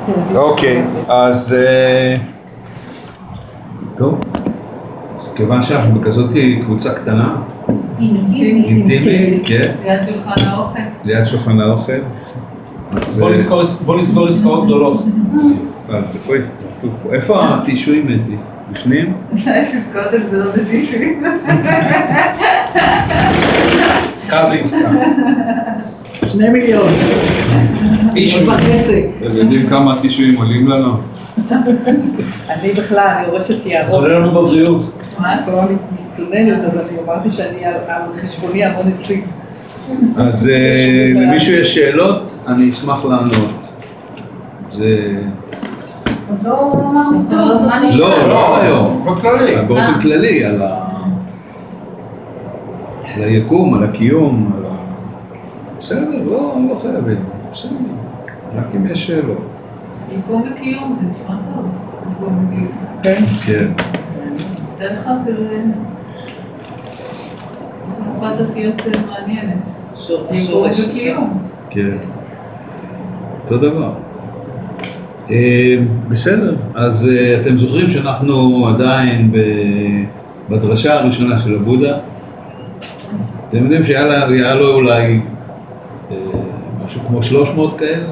אוקיי, אז טוב, אז כיוון שאנחנו בכזאת קבוצה קטנה, אינטימית, כן, ליד שולחן האוכל. ליד שולחן האוכל, בוא נסגור עסקאות גדולות. איפה הטישויים אתי? בפנים? יש עסקאות הגדולות בטישויים. עסקה זה עסקה. 2 מיליון. טישו. אתם יודעים כמה הטישויים עולים לנו? אני בכלל, אני הורסת יערות. עולה לנו בבריאות. מה? כל הזמן מתלוננת, אז אני אמרתי שאני על חשבוני המון אצלי. אז למישהו יש שאלות? אני אשמח לענות. זה... עוד לא אמרנו כלום, מה נשמע? לא היום. בכללי. באופן כללי, על היקום, על הקיום, על ה... בסדר, לא חייבים. בסדר, רק אם יש שאלות. יקום וקיום, זה נשמע טוב. יקום וקיום. כן? כן. תן לך כזה... תקופת אותיות מעניינת. יקום וקיום. כן. אותו דבר. בסדר, אז אתם זוכרים שאנחנו עדיין בדרשה הראשונה של הבודה. אתם יודעים שהיה לו אולי משהו כמו 300 כאלה?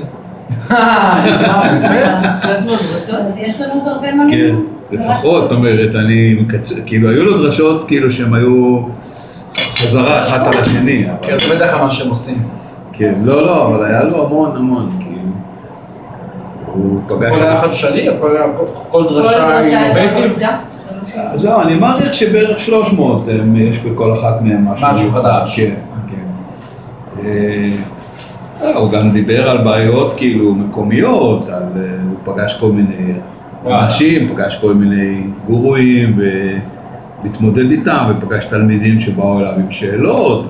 אז יש לנו עוד הרבה מה כן, לפחות, זאת אומרת, כאילו היו לו דרשות כאילו שהם היו חזרה אחת על השני. כן, זה בדרך כלל מה שהם עושים. כן, לא, אבל היה לו המון, כאילו. הוא פגש... כל היה חדשני, כל דרשה אינובייטיב. אז לא, אני מעריך שבערך 300 יש בכל אחת מהם משהו חדש. כן, כן. הוא גם דיבר על בעיות כאילו מקומיות, הוא פגש כל מיני אנשים, פגש כל מיני גורואים והתמודד איתם, ופגש תלמידים שבאו אליו עם שאלות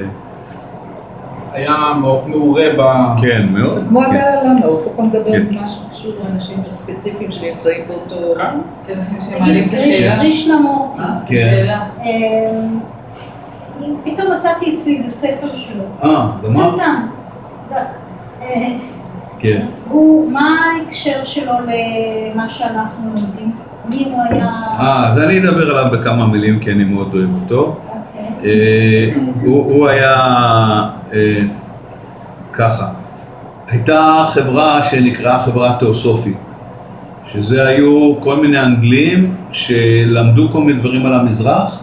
היה מעורה ב... כן, מאוד. כמו הגל לנו, הוא כל פעם מדבר על משהו קשור לאנשים ספציפיים שנמצאים באותו... שמעלים את השאלה. קרישנמורטי. כן. פתאום מצאתי אצלי איזה ספר שלו. גמר? קטן. כן. מה ההקשר שלו למה שאנחנו לומדים? מי הוא היה? אז אני אדבר עליו בכמה מילים כי אני מאוד אוהב אותו. הוא היה ככה, הייתה חברה שנקראה חברה תיאוסופית, שזה היו כל מיני אנגלים שלמדו כל מיני דברים על המזרח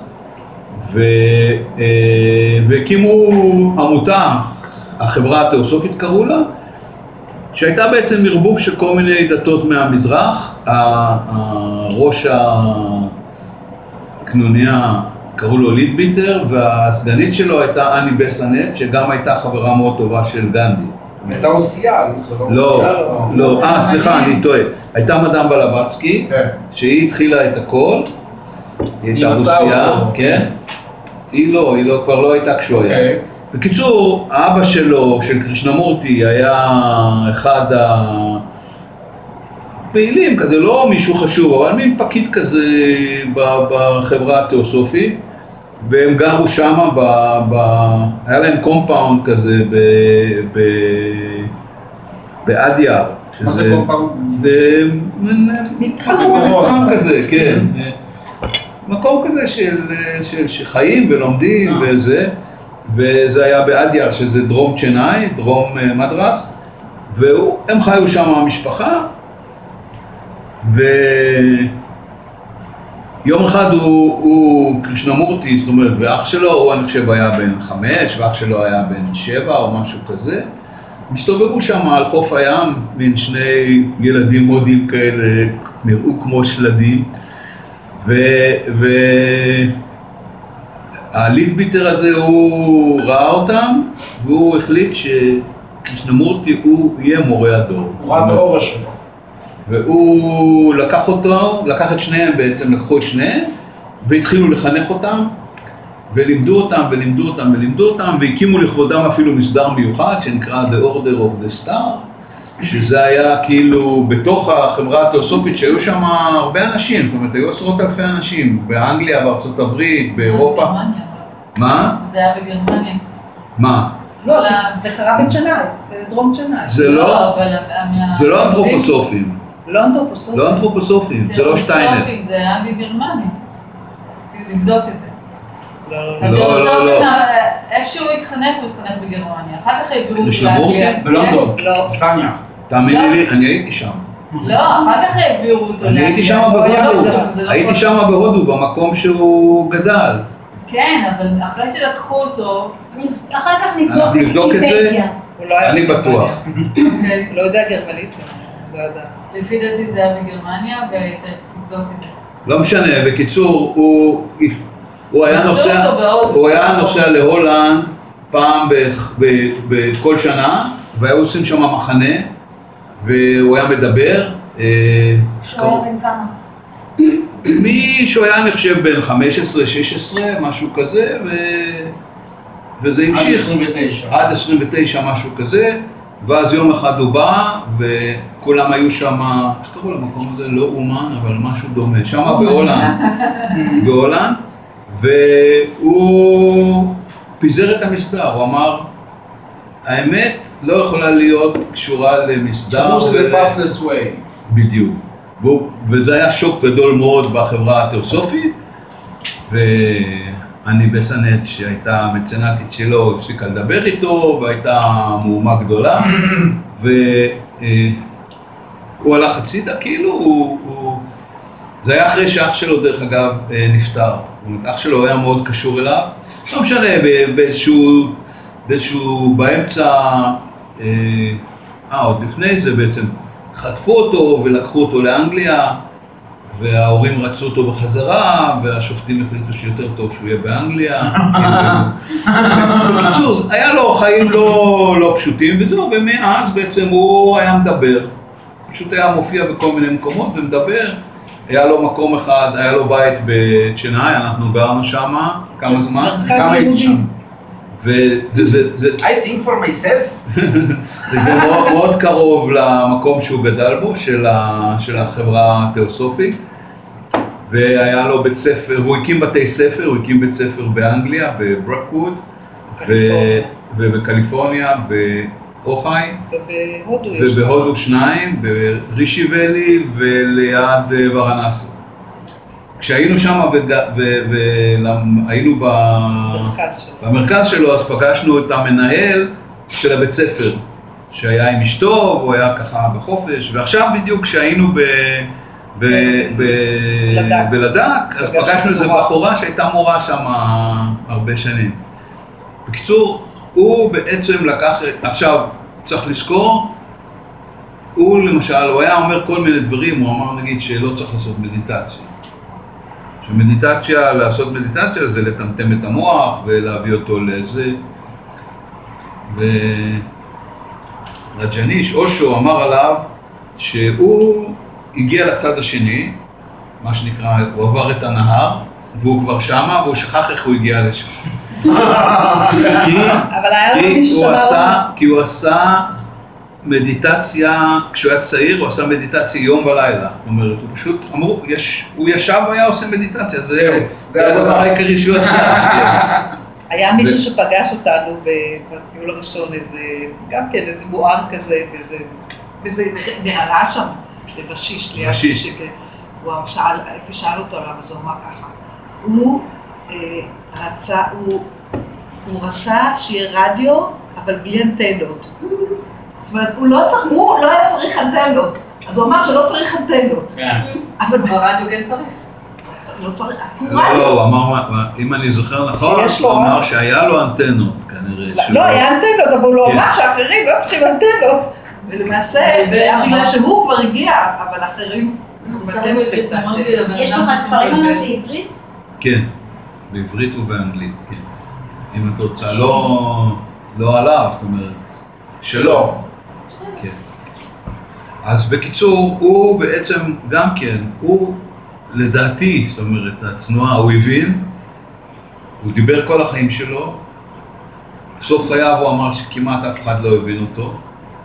והקימו עמותה, החברה התיאוסופית קראו לה, שהייתה בעצם ערבוב של כל מיני דתות מהמזרח. הראש הקנוניה קראו לו ליטביטר, והסגנית שלו הייתה אני בסנט, שגם הייתה חברה מאוד טובה של גנדי. הייתה רוסייה. לא, סליחה, אני טועה. הייתה מדאם בלבצקי, שהיא התחילה את הכל, היא הייתה רוסייה, כן? היא כבר לא הייתה כשהוא היה. בקיצור, האבא שלו, של קרישנמורטי, היה אחד הפעילים, כזה לא מישהו חשוב, אבל מין פקיד כזה בחברה התיאוסופית, והם גרו שם, היה להם קומפאונד כזה באדיה. מה זה קומפאונד? מתחם כזה, כן. מקום כזה שחיים ולומדים וזה. וזה היה באדיה, שזה דרום צ'נאי, דרום מדרס, והם חיו שם המשפחה, ויום אחד הוא קרישנמורטי, זאת אומרת, ואח שלו, הוא אני חושב היה בן 5, ואח שלו היה בן 7 או משהו כזה, מסתובבו שם על חוף הים, בין שני ילדים הודים כאלה, נראו כמו שלדים, הליטביטר הזה הוא ראה אותם, והוא החליט שקרישנמורטי הוא יהיה מורה הדור. הוא ראה את האור שלו. והוא לקח את שניהם בעצם, לקחו את שניהם, והתחילו לחנך אותם, ולימדו אותם, והקימו לכבודם אפילו מסדר מיוחד, שנקרא The Order of the Star, שזה היה כאילו בתוך החברה התיאוסופית שהיו שם הרבה אנשים, זאת אומרת, היו עשרות אלפי אנשים, באנגליה, בארצות הברית, באירופה. בגרמניה. מה? זה היה בגרמניה. מה? לא, זה קרה בצ'נאי, בדרום צ'נאי. זה לא, אבל זה לא אנתרופוסופים, לא אנתרופוסופים. לא אנתרופוסופים, זה לא שטיינר. זה היה בגרמניה. רציתי לבדוק את זה. לא. לא. איפשהו הוא התחנך בגרמניה. אחר כך העבירו אותו קרישנמורסקי? בלונדון, לא. ספניה. תאמיני לי, אני הייתי שם. לא, אחר כך העבירו אותו. אני הייתי שם בהודו, הייתי שם בהודו, במקום שהוא גדל. כן, אבל אחרי שלקחו אותו, אחר כך אנחנו נבדוק את זה, ויקיפדיה. הוא לא היה אני בגרמניה. בטוח. אוקיי, הוא לא יודע גרמנית, לא יודע. לפי דעתי זה היה בגרמניה, וצריך לבדוק את זה. לא משנה, בקיצור, הוא היה מצאו נוסע, אותו בהודו. הוא היה נוסע להולנד פעם בכל שנה, והיו עושים שם מחנה, והוא היה מדבר. שהוא היה בן כמה? מישהו היה נחשב בין 15, 16, משהו כזה, וזה עד המשיך. 29. עד 29, משהו כזה, ואז יום אחד הוא בא, וכולם היו שם, איך קראו למקום הזה? לא אומן, אבל משהו דומה, שם בהולנד, והוא פיזר את המסדר, הוא אמר, האמת לא יכולה להיות קשורה למסדר. חשבו שזה fastest way. בדיוק. וזה היה שוק גדול מאוד בחברה התיאוסופית, ואני בסנט שהייתה מצנטית שלו, הפסיקה לדבר איתו, והייתה מהומה גדולה, והוא הלך הצידה, כאילו, זה היה אחרי שאח שלו, דרך אגב, נפטר. זאת אומרת, אח שלו היה מאוד קשור אליו, לא משנה, באיזשהו באמצע, עוד לפני זה בעצם, חטפו אותו ולקחו אותו לאנגליה, וההורים רצו אותו בחזרה, והשופטים החליטו שיותר טוב שהוא יהיה באנגליה. בקיצור, היה לו חיים לא פשוטים, וזהו, ומאז בעצם הוא היה מדבר. פשוט היה מופיע בכל מיני מקומות ומדבר. היה לו מקום אחד, היה לו בית בצ'נאי, אנחנו גרנו שם כמה זמן. כמה הייתי שם? וזה I think for myself. זה מאוד קרוב למקום שהוא גדל בו, של החברה התיאוסופית, והיה לו בית ספר, הוא הקים בתי ספר, הוא הקים בית ספר באנגליה, בברוקווד, ובקליפורניה, באוחאי, ובהודו 2, ברישי ואלי וליד ורנסי. כשהיינו שם והיינו במרכז שלו, אז פגשנו את המנהל של הבית ספר, שהיה עם אשתו, והוא היה ככה בחופש, ועכשיו בדיוק כשהיינו בלדק, אז פגשנו איזו בחורה שהייתה מורה שם הרבה שנים. בקיצור, הוא בעצם לקח, עכשיו צריך לזכור, הוא למשל, הוא היה אומר כל מיני דברים, הוא אמר נגיד שלא צריך לעשות מדיטציה. שמדיטציה, לעשות מדיטציה זה לטמטם את המוח ולהביא אותו לזה. ורג'ניש, אושו, אמר עליו שהוא הגיע לצד השני, מה שנקרא, הוא עבר את הנהר, והוא כבר שמה, והוא שכח איך הוא הגיע לשם. כי הוא עשה מדיטציה, כשהוא היה צעיר, הוא עשה מדיטציה יום ולילה. זאת אומרת, הוא פשוט, אמרו, הוא ישב והיה עושה מדיטציה, זה הדבר העיקרי שהוא עשה. היה מישהו שפגש אותנו בטיול הראשון, גם כן איזה מואר כזה, וזה נערה שם, לבשיש, ליד שישי, הוא שאל אותו עליו, אז הוא אמר ככה, הוא רצה שיהיה רדיו, אבל בלי אנטנות. זאת אומרת, הוא לא היה צריך אנטנות, אז הוא אמר שלא צריך אנטנות. אבל ברדיו כן צריך. לא צריך, לא, הוא אמר, אם אני זוכר נכון, הוא אמר שהיה לו אנטנות, כנראה. לא, היה אנטנות, אבל הוא לא אמר שאחרים לא צריכים אנטנות. ולמעשה, זה היה בגלל שהוא כבר הגיע, אבל אחרים... יש לך ספרים עליו בעברית? כן, בעברית ובאנגלית, כן. אם את רוצה, לא עליו, זאת אומרת, שלא. כן. אז בקיצור, הוא בעצם גם כן, הוא לדעתי, זאת אומרת, הצנועה, הוא הבין, הוא דיבר כל החיים שלו, בסוף חייו הוא אמר שכמעט אף אחד לא הבין אותו,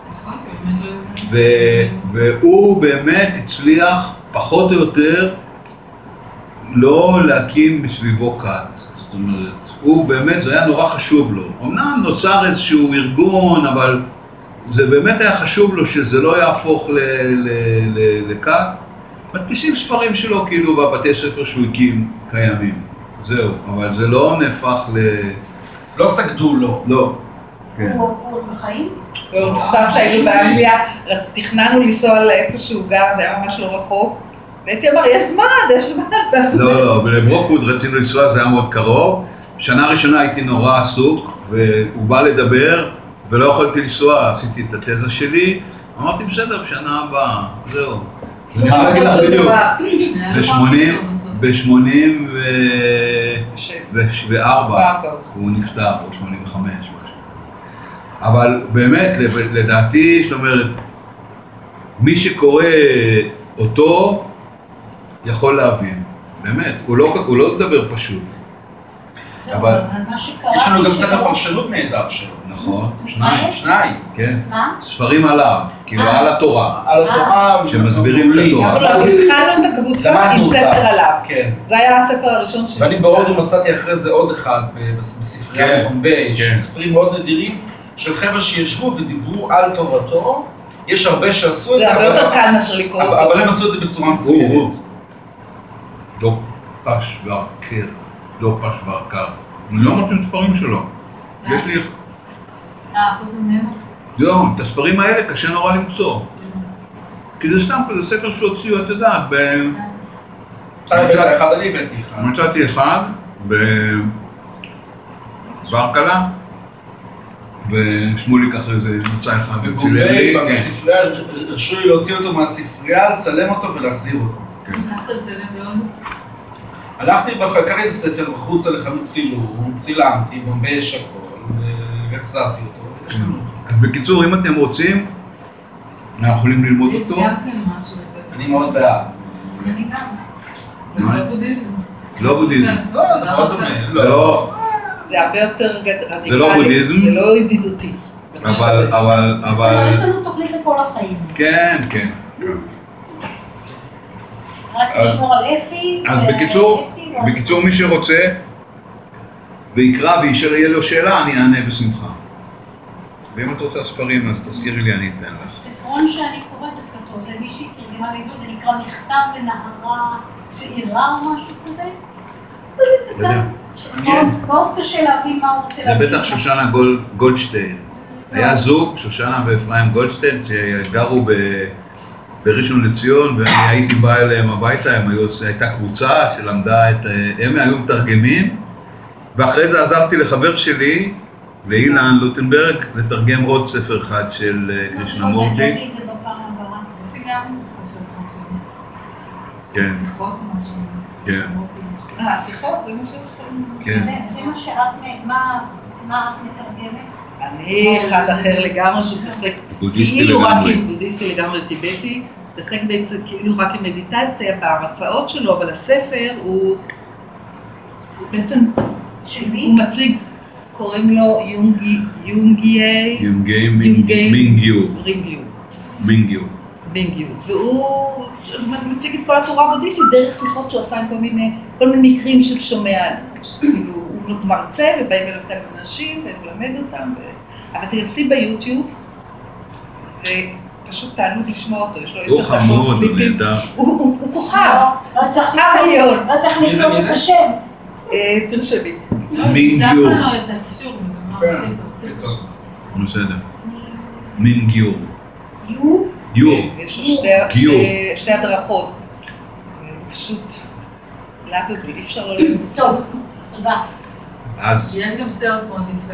והוא באמת הצליח פחות או יותר לא להקים מסביבו כת, זאת אומרת, הוא באמת, זה היה נורא חשוב לו. אמנם נוצר איזשהו ארגון, אבל זה באמת היה חשוב לו שזה לא יהפוך לכת. מדפיסים ספרים שלו כאילו בבתי ספר שהוא הקים קיימים. זהו, אבל זה לא נהפך לא סגדו לו. לא. כן. הוא בחיים? סתם שהיינו באנגליה, תכננו לנסוע לאיפשהו גר, זה היה ממש לא רחוק. והייתי אמר, יש זמן, תעשו. לא, ולברוקווד רצינו לנסוע, זה היה מאוד קרוב. שנה ראשונה הייתי נורא עסוק, והוא בא לדבר, ולא יכולתי לנסוע, עשיתי את התזה שלי. אמרתי, בסדר, בשנה הבאה, זהו. אני יכול להגיד לך בדיוק, ב-84 הוא נפטר, או 85, משהו. אבל באמת, לדעתי, זאת אומרת, מי שקורא אותו יכול להבין, באמת, הוא לא מדבר פשוט. אבל יש לנו גם ספר פרשנות נהדר שלו. נכון, שניים. כן. מה? ספרים עליו, כאילו על התורה. על התורה. שמסבירים את התורה. אבל התחלנו את הקבוצה עם ספר עליו. כן. זה היה הספר הראשון שלי. ואני בהודו מצאתי אחרי זה עוד אחד בספרייה בבומביי, ספרים מאוד נדירים של חבר'ה שישבו ודיברו על תורתו. יש הרבה שעשו את זה. זה הרבה יותר קל מאשר לקרוא אותו. אבל הם עשו את זה בצורה מצוינת. לא פש ועקר, לא פש ועקר. אני לא מוצאים ספרים שלו. יש לי... חוץ ממנו? לא, את הספרים האלה קשה נורא למצוא. כי זה סתם כזה ספר שהוציאו, את יודעת, אתה הבאת אחד, אני הבאתי אחד. מצאתי אחד בברקלה, ושמוליק אחרי זה מצא אחד. ובומביי, בספרייה, הרשו לי להוציא אותו מהספרייה, לצלם אותו ולהחזיר אותו. הלכת לצלם בהודו? הלכתי, לקחתי את הספר בחוצה לחנות צילום, צילמתי, בומביי יש הכל, והחזרתי אותו, ויש לנו אותו. אז בקיצור, אם אתם רוצים, אנחנו יכולים ללמוד אותו. סיימתם משהו. אני מאוד בעד. אני גם. זה לא בודהיזם. לא בודהיזם. לא, זה מאוד דומה. לא. זה הרבה יותר רדיקלי. זה לא בודהיזם. זה לא ידידותי. אבל... יש לנו תוכנית לכל החיים. כן. רק לשמור על אפי. אז בקיצור מי שרוצה ויקרא ויהיה לו שאלה, אני אענה בשמחה. ואם את רוצה ספרים, אז תזכירי לי, אני אתן לך. ספרון שאני קוראת דווקא טוב, זה מישהי תרגמה לי, זה נקרא מכתב לנערה צעירה או משהו כזה. מאוד קשה להבין מה הוא רוצה להגיד. זה בטח שושנה גולדשטיין. היה זוג, שושנה ואפרים גולדשטיין, שגרו בראשון לציון, ואני הייתי בא אליהם הביתה, הייתה קבוצה שלמדה הם היו מתרגמים, ואחרי זה עזרתי לחבר שלי, לאילן לוטנברג, לתרגם עוד ספר אחד של קרישנמורטי. תגיד את זה בפעם הבאה. יש לי גם ספר פרשנות. כן. שיחות משהו. כן. שיחות, זה מה שעושים. כן. זה מה שאת, מה את מתרגמת? אני אחד אחר לגמרי שמתעסק, כאילו רק עם בודהיסטי לגמרי טיבטי, מתעסק כאילו רק עם מדיטציה בהרצאות שלו, אבל הספר הוא בעצם, הוא מציג, קוראים לו מינגיו, והוא מציג את כל התורה הבודהיסטית דרך שיחות שהוא עשה עם כל מיני מקרים של שומע, כאילו הוא מרצה ובאים אליו כאן אנשים ולמד אותם, אבל תנסי ביוטיוב ופשוט תענו לשמוע אותו, יש לו 10 דקות קליפים, הוא כוכב, לא צריך לכתוב את השם. תרשמי. מינגיו. לנו את הקישור, זה ממש בסדר. מינגיו. יש לו שתי הדרכות, פשוט להבדיל, אי אפשר לא ללמוד. טוב, תודה. אז... יש גם סרט מאוד יפה,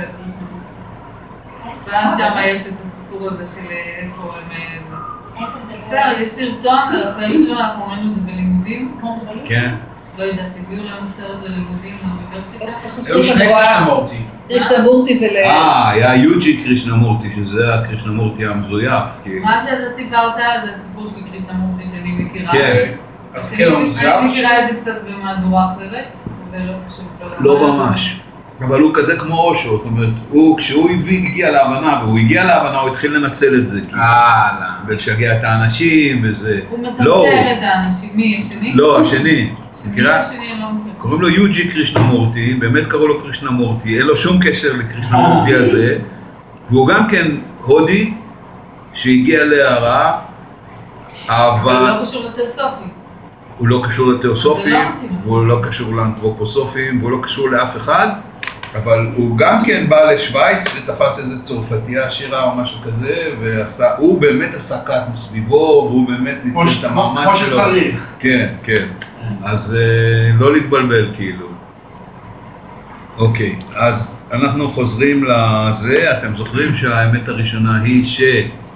גם שם יש את הסיפור הזה של איפה הם... סרט, יש סרטון, פעמים שלנו אנחנו ראינו את זה בלימודים. כן. לא יודעת, הביאו לנו סרט ללימודים באוניברסיטה. היו שני קרישנמורטי. קרישנמורטי היה יוג'י קרישנמורטי, שזה הקרישנמורטי המזויף. מה שאתה סיפרת זה הסיפור של קרישנמורטי שאני מכירה. כן. אז כן, הוא מזויף. אני מכירה את זה קצת במהדורה אחרת, זה לא קשור. לא ממש. אבל הוא כזה כמו אושו, זאת אומרת, כשהוא הגיע להבנה, והוא הגיע להבנה, הוא התחיל לנצל את זה. ולשגע את האנשים וזה. הוא מטרטר את האנשים. מי? השני? לא, השני. השני אני לא מכירה. קוראים לו יוג'י קרישנמורטי, באמת קראו לו קרישנמורטי, אין לו שום קשר לקרישנמורטי הזה, והוא גם כן הודי שהגיע להערה, אבל הוא לא קשור לתיאוסופים. הוא לא קשור לתיאוסופים, זה לא מתאים. והוא לא קשור לאנתרופוסופים, והוא לא קשור לאף אחד, אבל הוא גם כן בא לשוויץ ותפס איזה צרפתייה עשירה או משהו כזה, והוא באמת עשה קאט מסביבו, והוא באמת ניצל את המאמץ שלו. כמו שצריך. כן, כן. אז לא להתבלבל כאילו. אוקיי, אז אנחנו חוזרים לזה, אתם זוכרים שהאמת הראשונה היא ש...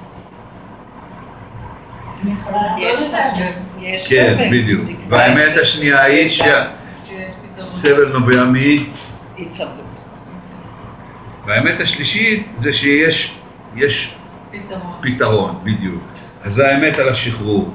כן, בדיוק. והאמת השנייה היא שהסבל נובע היצמדות. והאמת השלישית זה שיש פתרון, בדיוק. אז זה האמת על השחרור.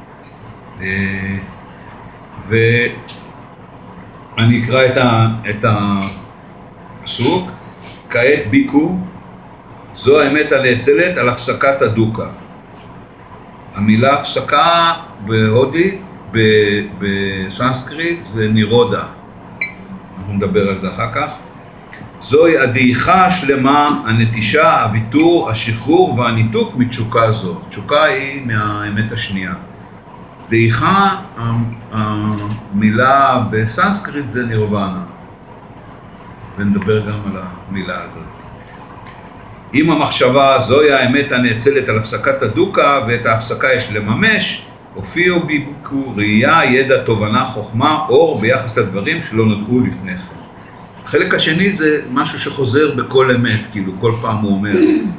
ואני אקרא את הפסוק, כעת ביקו, זו האמת הנאצלת על הפסקת הדוקה. המילה הפסקה בהודית, בסנסקריט, זה נירודה. אנחנו נדבר על זה אחר כך. זוהי הדעיכה השלמה, הנטישה, הוויתור, השחרור והניתוק מתשוקה זו. תשוקה היא מהאמת השנייה. דעיכה, המילה בסנסקריט זה נירוונה. ונדבר גם על המילה הזאת. אם המחשבה זוהי האמת הנאצלת על הפסקת הדוקה, ואת ההפסקה יש לממש, הופיעו ביקו ראייה, ידע, תובנה, חוכמה, אור ביחס לדברים שלא נודעו לפני כן. החלק השני זה משהו שחוזר בכל אמת, כאילו כל פעם הוא אומר.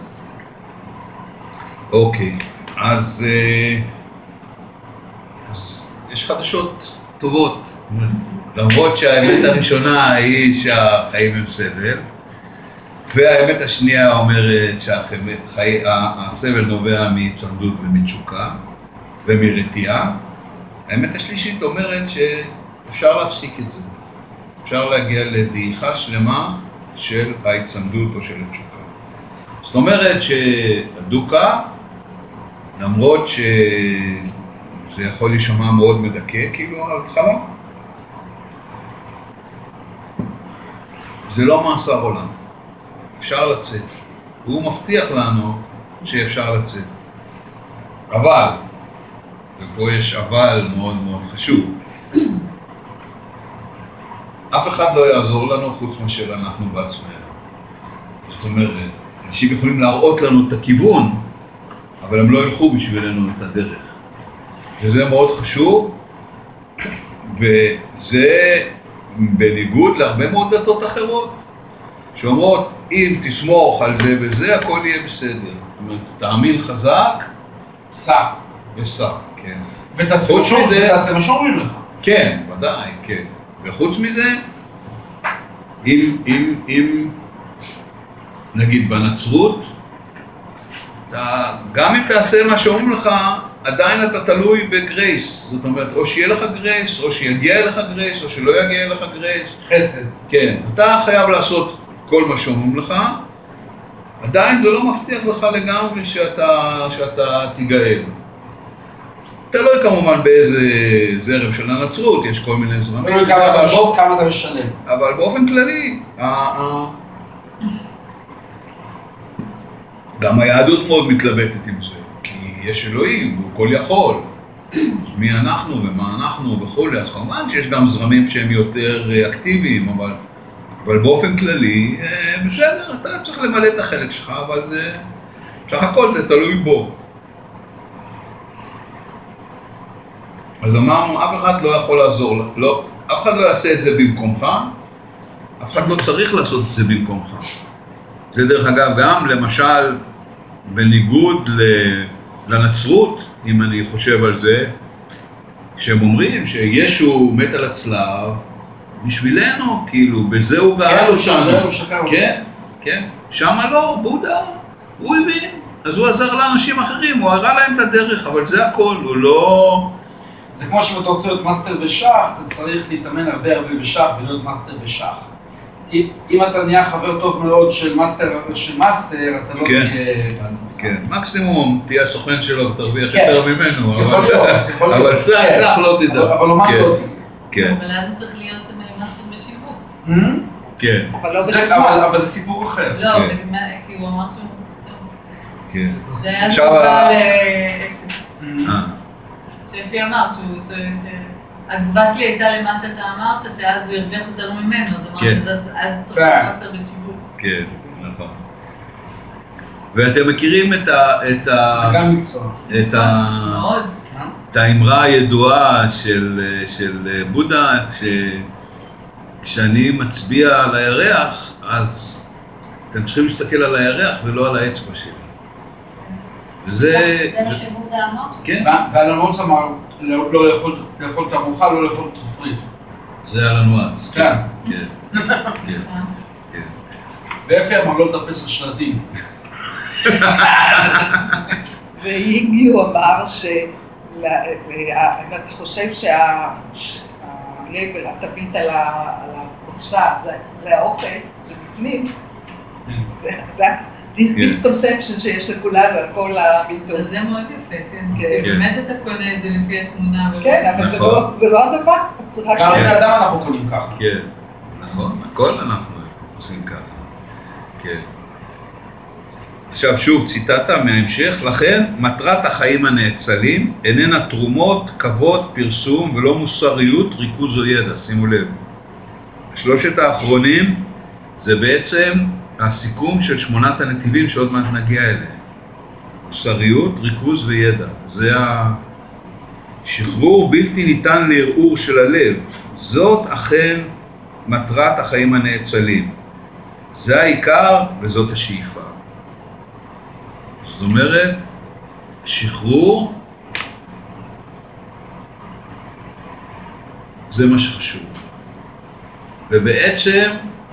אוקיי, אז יש חדשות טובות. למרות שהאמת הראשונה היא שהחיים הם סבל, והאמת השנייה אומרת שהסבל נובע מהיצמדות ומתשוקה ומרתיעה. האמת השלישית אומרת שאפשר להפסיק את זה. אפשר להגיע לדעיכה שלמה של ההיצמדות או של התשוקה. זאת אומרת שהדוקה, למרות שזה יכול להישמע מאוד מדכא, כאילו על התחלה, זה לא מאסר עולם. אפשר לצאת. הוא מבטיח לנו שאפשר לצאת. אבל, ופה יש אבל מאוד מאוד חשוב, אף אחד לא יעזור לנו חוץ מאשר אנחנו בעצמנו. זאת אומרת, אנשים יכולים להראות לנו את הכיוון, אבל הם לא ילכו בשבילנו את הדרך. וזה מאוד חשוב, וזה בניגוד להרבה מאוד דתות אחרות, שאומרות, אם תסמוך על זה וזה, הכל יהיה בסדר. זאת אומרת, תאמין חזק, סע. וסע, כן. ותעשה מה שאומרים לך. כן, ודאי, כן. וחוץ מזה, אם נגיד בנצרות, גם אם תעשה מה שאומרים לך, עדיין אתה תלוי בגרייס. זאת אומרת, או שיהיה לך גרייס, או שיגיע אליך גרייס, או שלא יגיע אליך גרייס. חסד. כן, אתה חייב לעשות כל מה שאומרים לך, עדיין זה לא מבטיח לך לגמרי שאתה תיגאל. תלוי כמובן באיזה זרם של הנצרות, יש כל מיני זרמים. תלוי כמה אתה משלם. אבל באופן כללי, גם היהדות מאוד מתלבטת עם זה, כי יש אלוהים, הוא כל יכול. מי אנחנו ומה אנחנו וכו', אז כמובן שיש גם זרמים שהם יותר אקטיביים, אבל באופן כללי, בסדר, אתה צריך למלא את החלק שלך, אבל בסך הכל זה תלוי בו. אז אמרנו, אף אחד לא יכול לעזור, אף אחד לא יעשה את זה במקומך, אף אחד לא צריך לעשות את זה במקומך. זה דרך אגב גם, למשל, בניגוד לנצרות, אם אני חושב על זה, שהם אומרים שישו מת על הצלב, בשבילנו, כאילו, בזה הוא גאל אותנו. כן, כן. שמה לא, בודה, הוא הבין. אז הוא עזר לאנשים אחרים, הוא הראה להם את הדרך, אבל זה הכל, הוא לא... זה כמו שאתה רוצה להיות מאסטר בשח, אתה צריך להתאמן הרבה בשח ולהיות מאסטר בשח. אם אתה נהיה חבר טוב מאוד של מאסטר, אתה לא תהיה... כן, מקסימום תהיה הסוכן שלו ותרוויח יותר ממנו. יכול להיות. אבל סך לא תדע. אבל ממש לא תדע. כן. אבל אז צריך להיות כן. אבל לא בשכמה. אבל זה סיפור אחר. לא, כן. כי הוא אמר שהוא... כן. זה היה עכשיו תגובה לאקסיט. שפי אמר שהתגובה שלי הייתה למה שאתה אמרת, שאז הוא הרוויח יותר ממנו, אז אמרתי, אז צריך מאסטר בשיווק. כן, נכון. ואתם מכירים את זה גם מקצוע. מאוד. את האמרה הידועה של בודה, כשאני מצביע על הירח, אז אתם צריכים להסתכל על הירח ולא על האצבע שלי. זה מה שבודה אמר? כן. ואלן וואטס אמר, לא לאכול תערוכה, לא לאכול תפריט. זה אלן וואטס. כן. כן. כן. ואפי אמר לא לטפס על שלטים. ואיגי הוא אמר אם אתה חושב שהלבל, התווית על הקופסה, זה האוכל, זה בפנים, זה המיסקונספשן שיש לכולנו על כל המיתון. זה מאוד יפה, כן. באמת אתה קונה את זה לפי התמונה. כן, אבל זה לא הדבר. גם בני אדם אנחנו קונים ככה. כן, נכון, הכל אנחנו עושים ככה. כן. עכשיו שוב ציטטה מההמשך, לכן מטרת החיים הנאצלים איננה תרומות, כבוד, פרסום ולא מוסריות, ריכוז או ידע, שימו לב. שלושת האחרונים זה בעצם הסיכום של 8 הנתיבים שעוד מעט נגיע אליהם. מוסריות, ריכוז וידע. זה השחרור בלתי ניתן לערעור של הלב. זאת אכן מטרת החיים הנאצלים. זה העיקר וזאת השאיפה. זאת אומרת, שחרור זה מה שחשוב. ובעצם,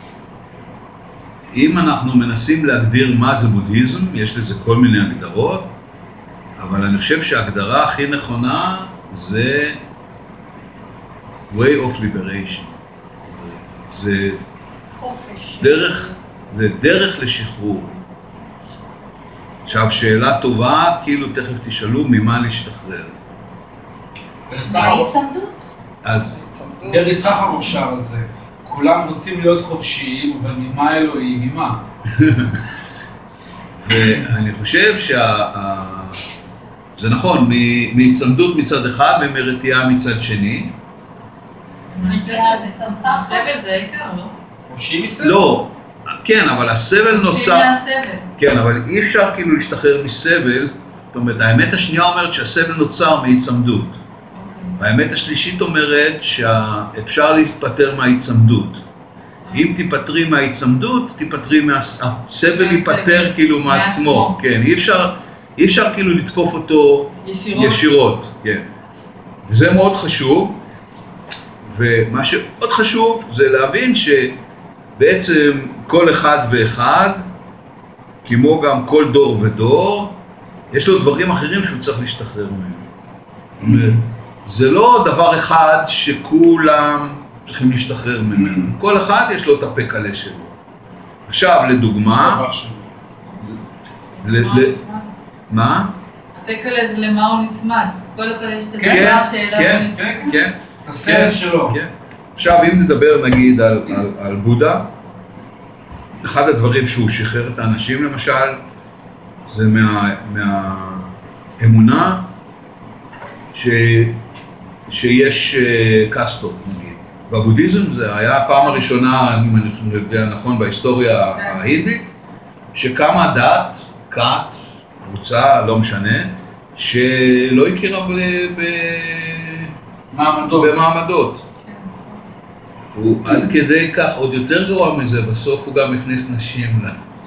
אם אנחנו מנסים להגדיר מה זה בודהיזם, יש לזה כל מיני הגדרות, אבל אני חושב שההגדרה הכי נכונה זה way of liberation. זה דרך לשחרור. עכשיו, שאלה טובה, כאילו תכף תשאלו ממה להשתחרר. בהיצמדות. אז... גרי סחרוף שר על זה. כולם רוצים להיות חופשיים, אבל ממה אלוהים, ממה? ואני חושב זה נכון, מהיצמדות מצד אחד ומרתיעה מצד שני. הסבל זה העיקר, לא? חופשיים מסבל? לא, כן, אבל הסבל נוצר... חופשיים מהסבל. כן, אבל אי אפשר כאילו להשתחרר מסבל. זאת אומרת, האמת השנייה אומרת שהסבל נוצר מהיצמדות. והאמת השלישית אומרת שאפשר להיפטר מההיצמדות. אם תיפטרי מההיצמדות, תיפטרי הסבל ייפטר כאילו מעצמו. כן, אי אפשר כאילו לתקוף אותו ישירות. כן. וזה מאוד חשוב. ומה שעוד חשוב זה להבין שבעצם כל אחד ואחד, כמו גם כל דור ודור, יש לו דברים אחרים שהוא צריך להשתחרר מהם. זה לא דבר אחד שכולם צריכים להשתחרר ממנו. כל אחד יש לו את הפקלה שלו. עכשיו, לדוגמה... מה? הפקלה זה למה הוא נצמד. כל אחד יש את הדבר שאליו הוא נצמד. כן, את הסרט שלו. עכשיו, אם נדבר נגיד על בודה, אחד הדברים שהוא שחרר את האנשים למשל, זה מהאמונה שיש קאסטות, נגיד. בבודהיזם זה היה הפעם הראשונה, אם אני יודע נכון, בהיסטוריה ההינדית, שקמה דת, כת, קבוצה, לא משנה, שלא הכירה במעמדות. הוא עד כדי כך, עוד יותר גרוע מזה, בסוף הוא גם הכניס נשים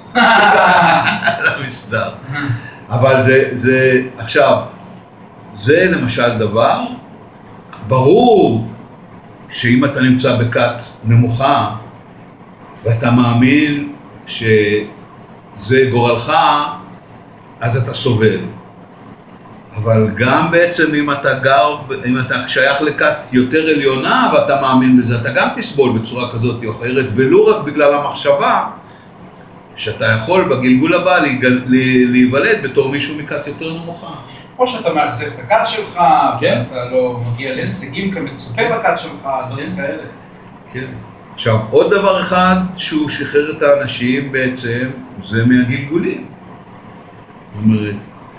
למסדר. אבל זה, עכשיו, זה למשל דבר, ברור שאם אתה נמצא בכת נמוכה, ואתה מאמין שזה גורלך, אז אתה סובל. אבל גם בעצם אם אתה שייך לכת יותר עליונה ואתה מאמין בזה, אתה גם תסבול בצורה כזאת או אחרת, ולא רק בגלל המחשבה שאתה יכול בגלגול הבא להיוולד בתור מישהו מכת יותר נמוכה. או שאתה מאכזב את הכת שלך, ואתה לא מגיע להישגים כמצופה בכת שלך, דברים כאלה. כן. עכשיו, עוד דבר אחד שהוא שחרר את האנשים בעצם, זה מהגלגולים. זאת אומרת,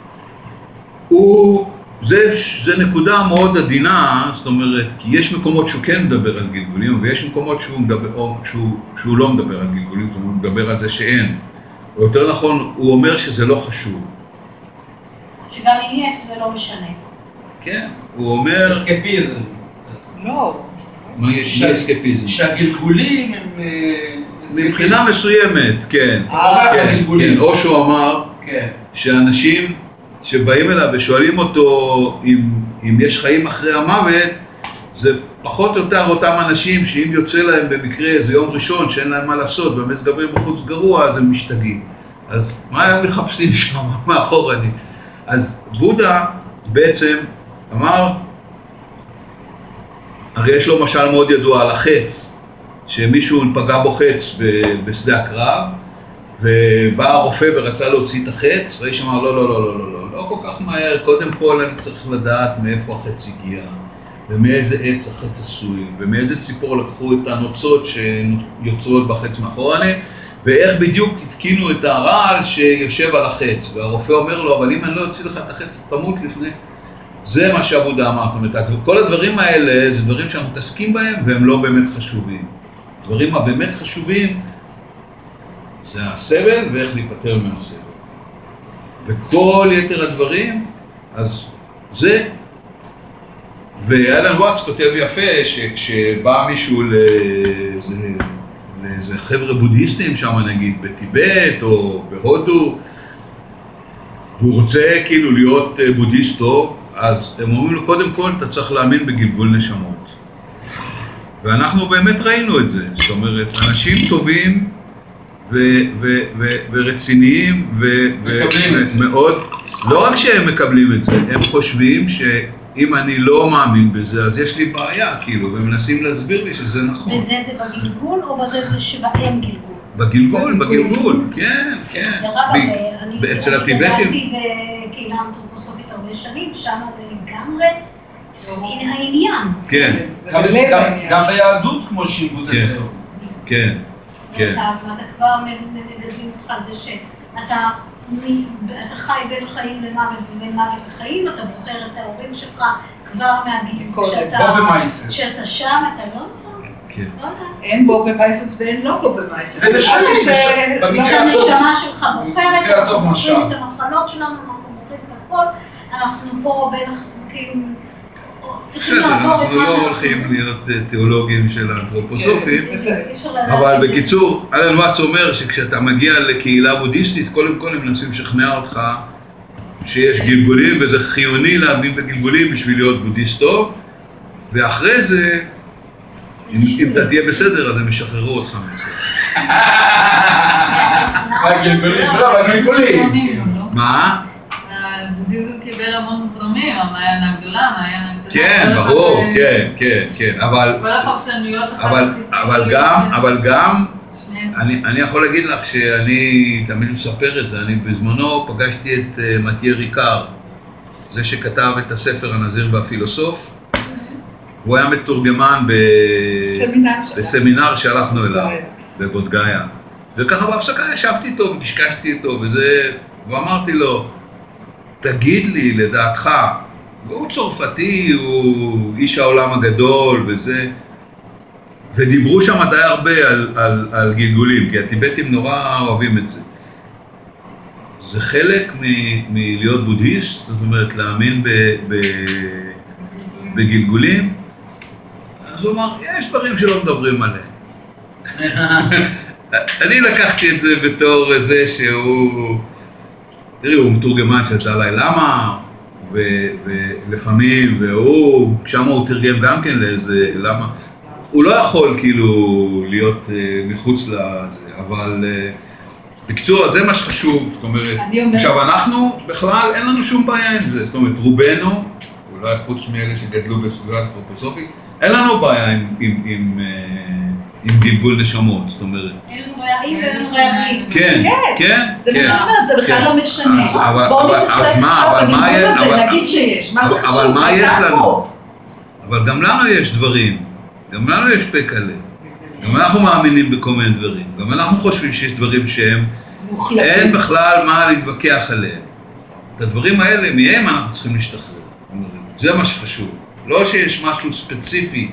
זה נקודה מאוד עדינה, זאת אומרת, כי יש מקומות שהוא כן מדבר על גלגולים, ויש מקומות שהוא לא מדבר על גלגולים, זאת אומרת, הוא מדבר על זה שאין. או יותר נכון, הוא אומר שזה לא חשוב. שגם אם יש, זה לא משנה. כן, הוא אומר... אסקפיזם. לא. מה אסקפיזם? שהגלגולים הם... מבחינה מסוימת, כן. כן, או שהוא אמר שאנשים שבאים אליו ושואלים אותו אם יש חיים אחרי המוות, זה פחות או יותר אותם אנשים שאם יוצא להם במקרה איזה יום ראשון שאין להם מה לעשות והמזג האוויר בחוץ גרוע, אז הם משתגעים. אז מה הם מחפשים שם מאחורני? אז בודה בעצם אמר, הרי יש לו משל מאוד ידוע על החץ, שמישהו פגע בו חץ בשדה הקרב, ובא הרופא ורצה להוציא את החץ, והאיש אמר לא כל כך מהר, קודם כל אני צריך לדעת מאיפה החץ הגיע, ומאיזה עץ החץ עשוי, ומאיזה ציפור לקחו את הנוצות שיוצרות בחץ מאחורני, ואיך בדיוק התקינו את הרעל שיושב על החץ, והרופא אומר לו, אבל אם אני לא יוציא לך את החץ, תמות לפני. זה מה שבודה אמר, זאת אומרת, כל הדברים האלה זה דברים שאנחנו מתעסקים בהם, והם לא באמת חשובים. הדברים הבאמת חשובים, זה הסבל ואיך להיפטר ממנו סבל. וכל יתר הדברים, אז זה. ואלן וואטס כותב יפה שכשבא מישהו לאיזה חבר'ה בודהיסטים שם נגיד בטיבט או בהודו, והוא רוצה כאילו להיות בודהיסט טוב, אז הם אומרים לו קודם כל אתה צריך להאמין בגלגול נשמות. ואנחנו באמת ראינו את זה, זאת אומרת, אנשים טובים ורציניים ומאוד, לא רק שהם מקבלים את זה, הם חושבים שאם אני לא מאמין בזה, אז יש לי בעיה, כאילו, והם מנסים להסביר לי שזה נכון. וזה בגלגול או בזה שבהם בגלגול, גלגול? כן. דרך אגב, אצל הטיבטים. גדלתי בקהילה אנתרופוסופית הרבה שנים, שם זה לגמרי העניין. כן. גם ביהדות כמו שיבוד היום. כן. אתה כבר מגדלים אותך על זה שאתה חי בין חיים למוות ובין מוות לחיים, אתה בוחר את ההורים שלך כבר מהגיל שאתה שם, אתה לא נכון? אין בו במייסס ואין לא בו במייסס. זה בשביל שהנשמה שלך בוחרת, אנחנו בוחרים את המחלות שלנו, אנחנו בוחרים את הכל, אנחנו פה בין החוקים, צריכים לעבור את מה אנחנו לא הולכים להיות תיאולוגים של האנתרופוסופים, אבל בקיצור, אלן וואטס אומר שכשאתה מגיע לקהילה בודהיסטית, קודם כל הם מנסים לשכנע אותך שיש גלגולים, וזה חיוני להאמין בגלגולים בשביל להיות בודהיסט טוב, ואחרי זה, אם אתה תהיה בסדר, אז הם ישחררו אותך מזה. בגלגולים. מה? הבודהיזם קיבל המון זרמים, המעיין הגדולה, המעיין הקטנה. כן, ברור, כן, אבל... כל הפרשנויות אבל גם, אני יכול להגיד לך שאני תמיד מספר את זה, אני בזמנו פגשתי את מתיה ריקר, זה שכתב את הספר הנזיר והפילוסוף, הוא היה מתורגמן בסמינר שהלכנו אליו, בבודגאיה, וככה בהפסקה ישבתי איתו וקשקשתי איתו ואמרתי לו, תגיד לי לדעתך, והוא צרפתי, הוא איש העולם הגדול וזה, ודיברו שם די הרבה על גלגולים, כי הטיבטים נורא אוהבים את זה. זה חלק מלהיות בודהיסט, זאת אומרת להאמין בגלגולים, אז הוא אמר, יש דברים שלא מדברים עליהם. אני לקחתי את זה בתור זה שהוא, תראי, הוא מתורגמן שיצא עליי למה, ולפעמים, והוא, שם הוא תרגם גם כן לאיזה למה, הוא לא יכול כאילו להיות מחוץ לזה, אבל בקיצור, זה מה שחשוב, זאת אומרת, עכשיו אנחנו בכלל אין לנו שום בעיה עם זה, זאת אומרת, רובנו, אולי חוץ מאלה שגדלו בסביבה אנתרופוסופית, אין לנו בעיה עם גלגול נשמות, זאת אומרת. אין לנו בעיה, ואין לנו בעיה. כן. זה מה שאומרת, זה בכלל לא משנה. בואו נתעסק עכשיו בגלגול הזה, נגיד שיש. מה זה חשוב? אבל מה יש לנו? אבל גם לנו יש דברים, גם לנו יש פה כאלה. גם אנחנו מאמינים בכל מיני דברים. גם אנחנו חושבים שיש דברים שהם, אין בכלל מה להתווכח עליהם. את הדברים האלה, מהם אנחנו צריכים להשתחרר. זה מה שחשוב. לא שיש משהו ספציפי.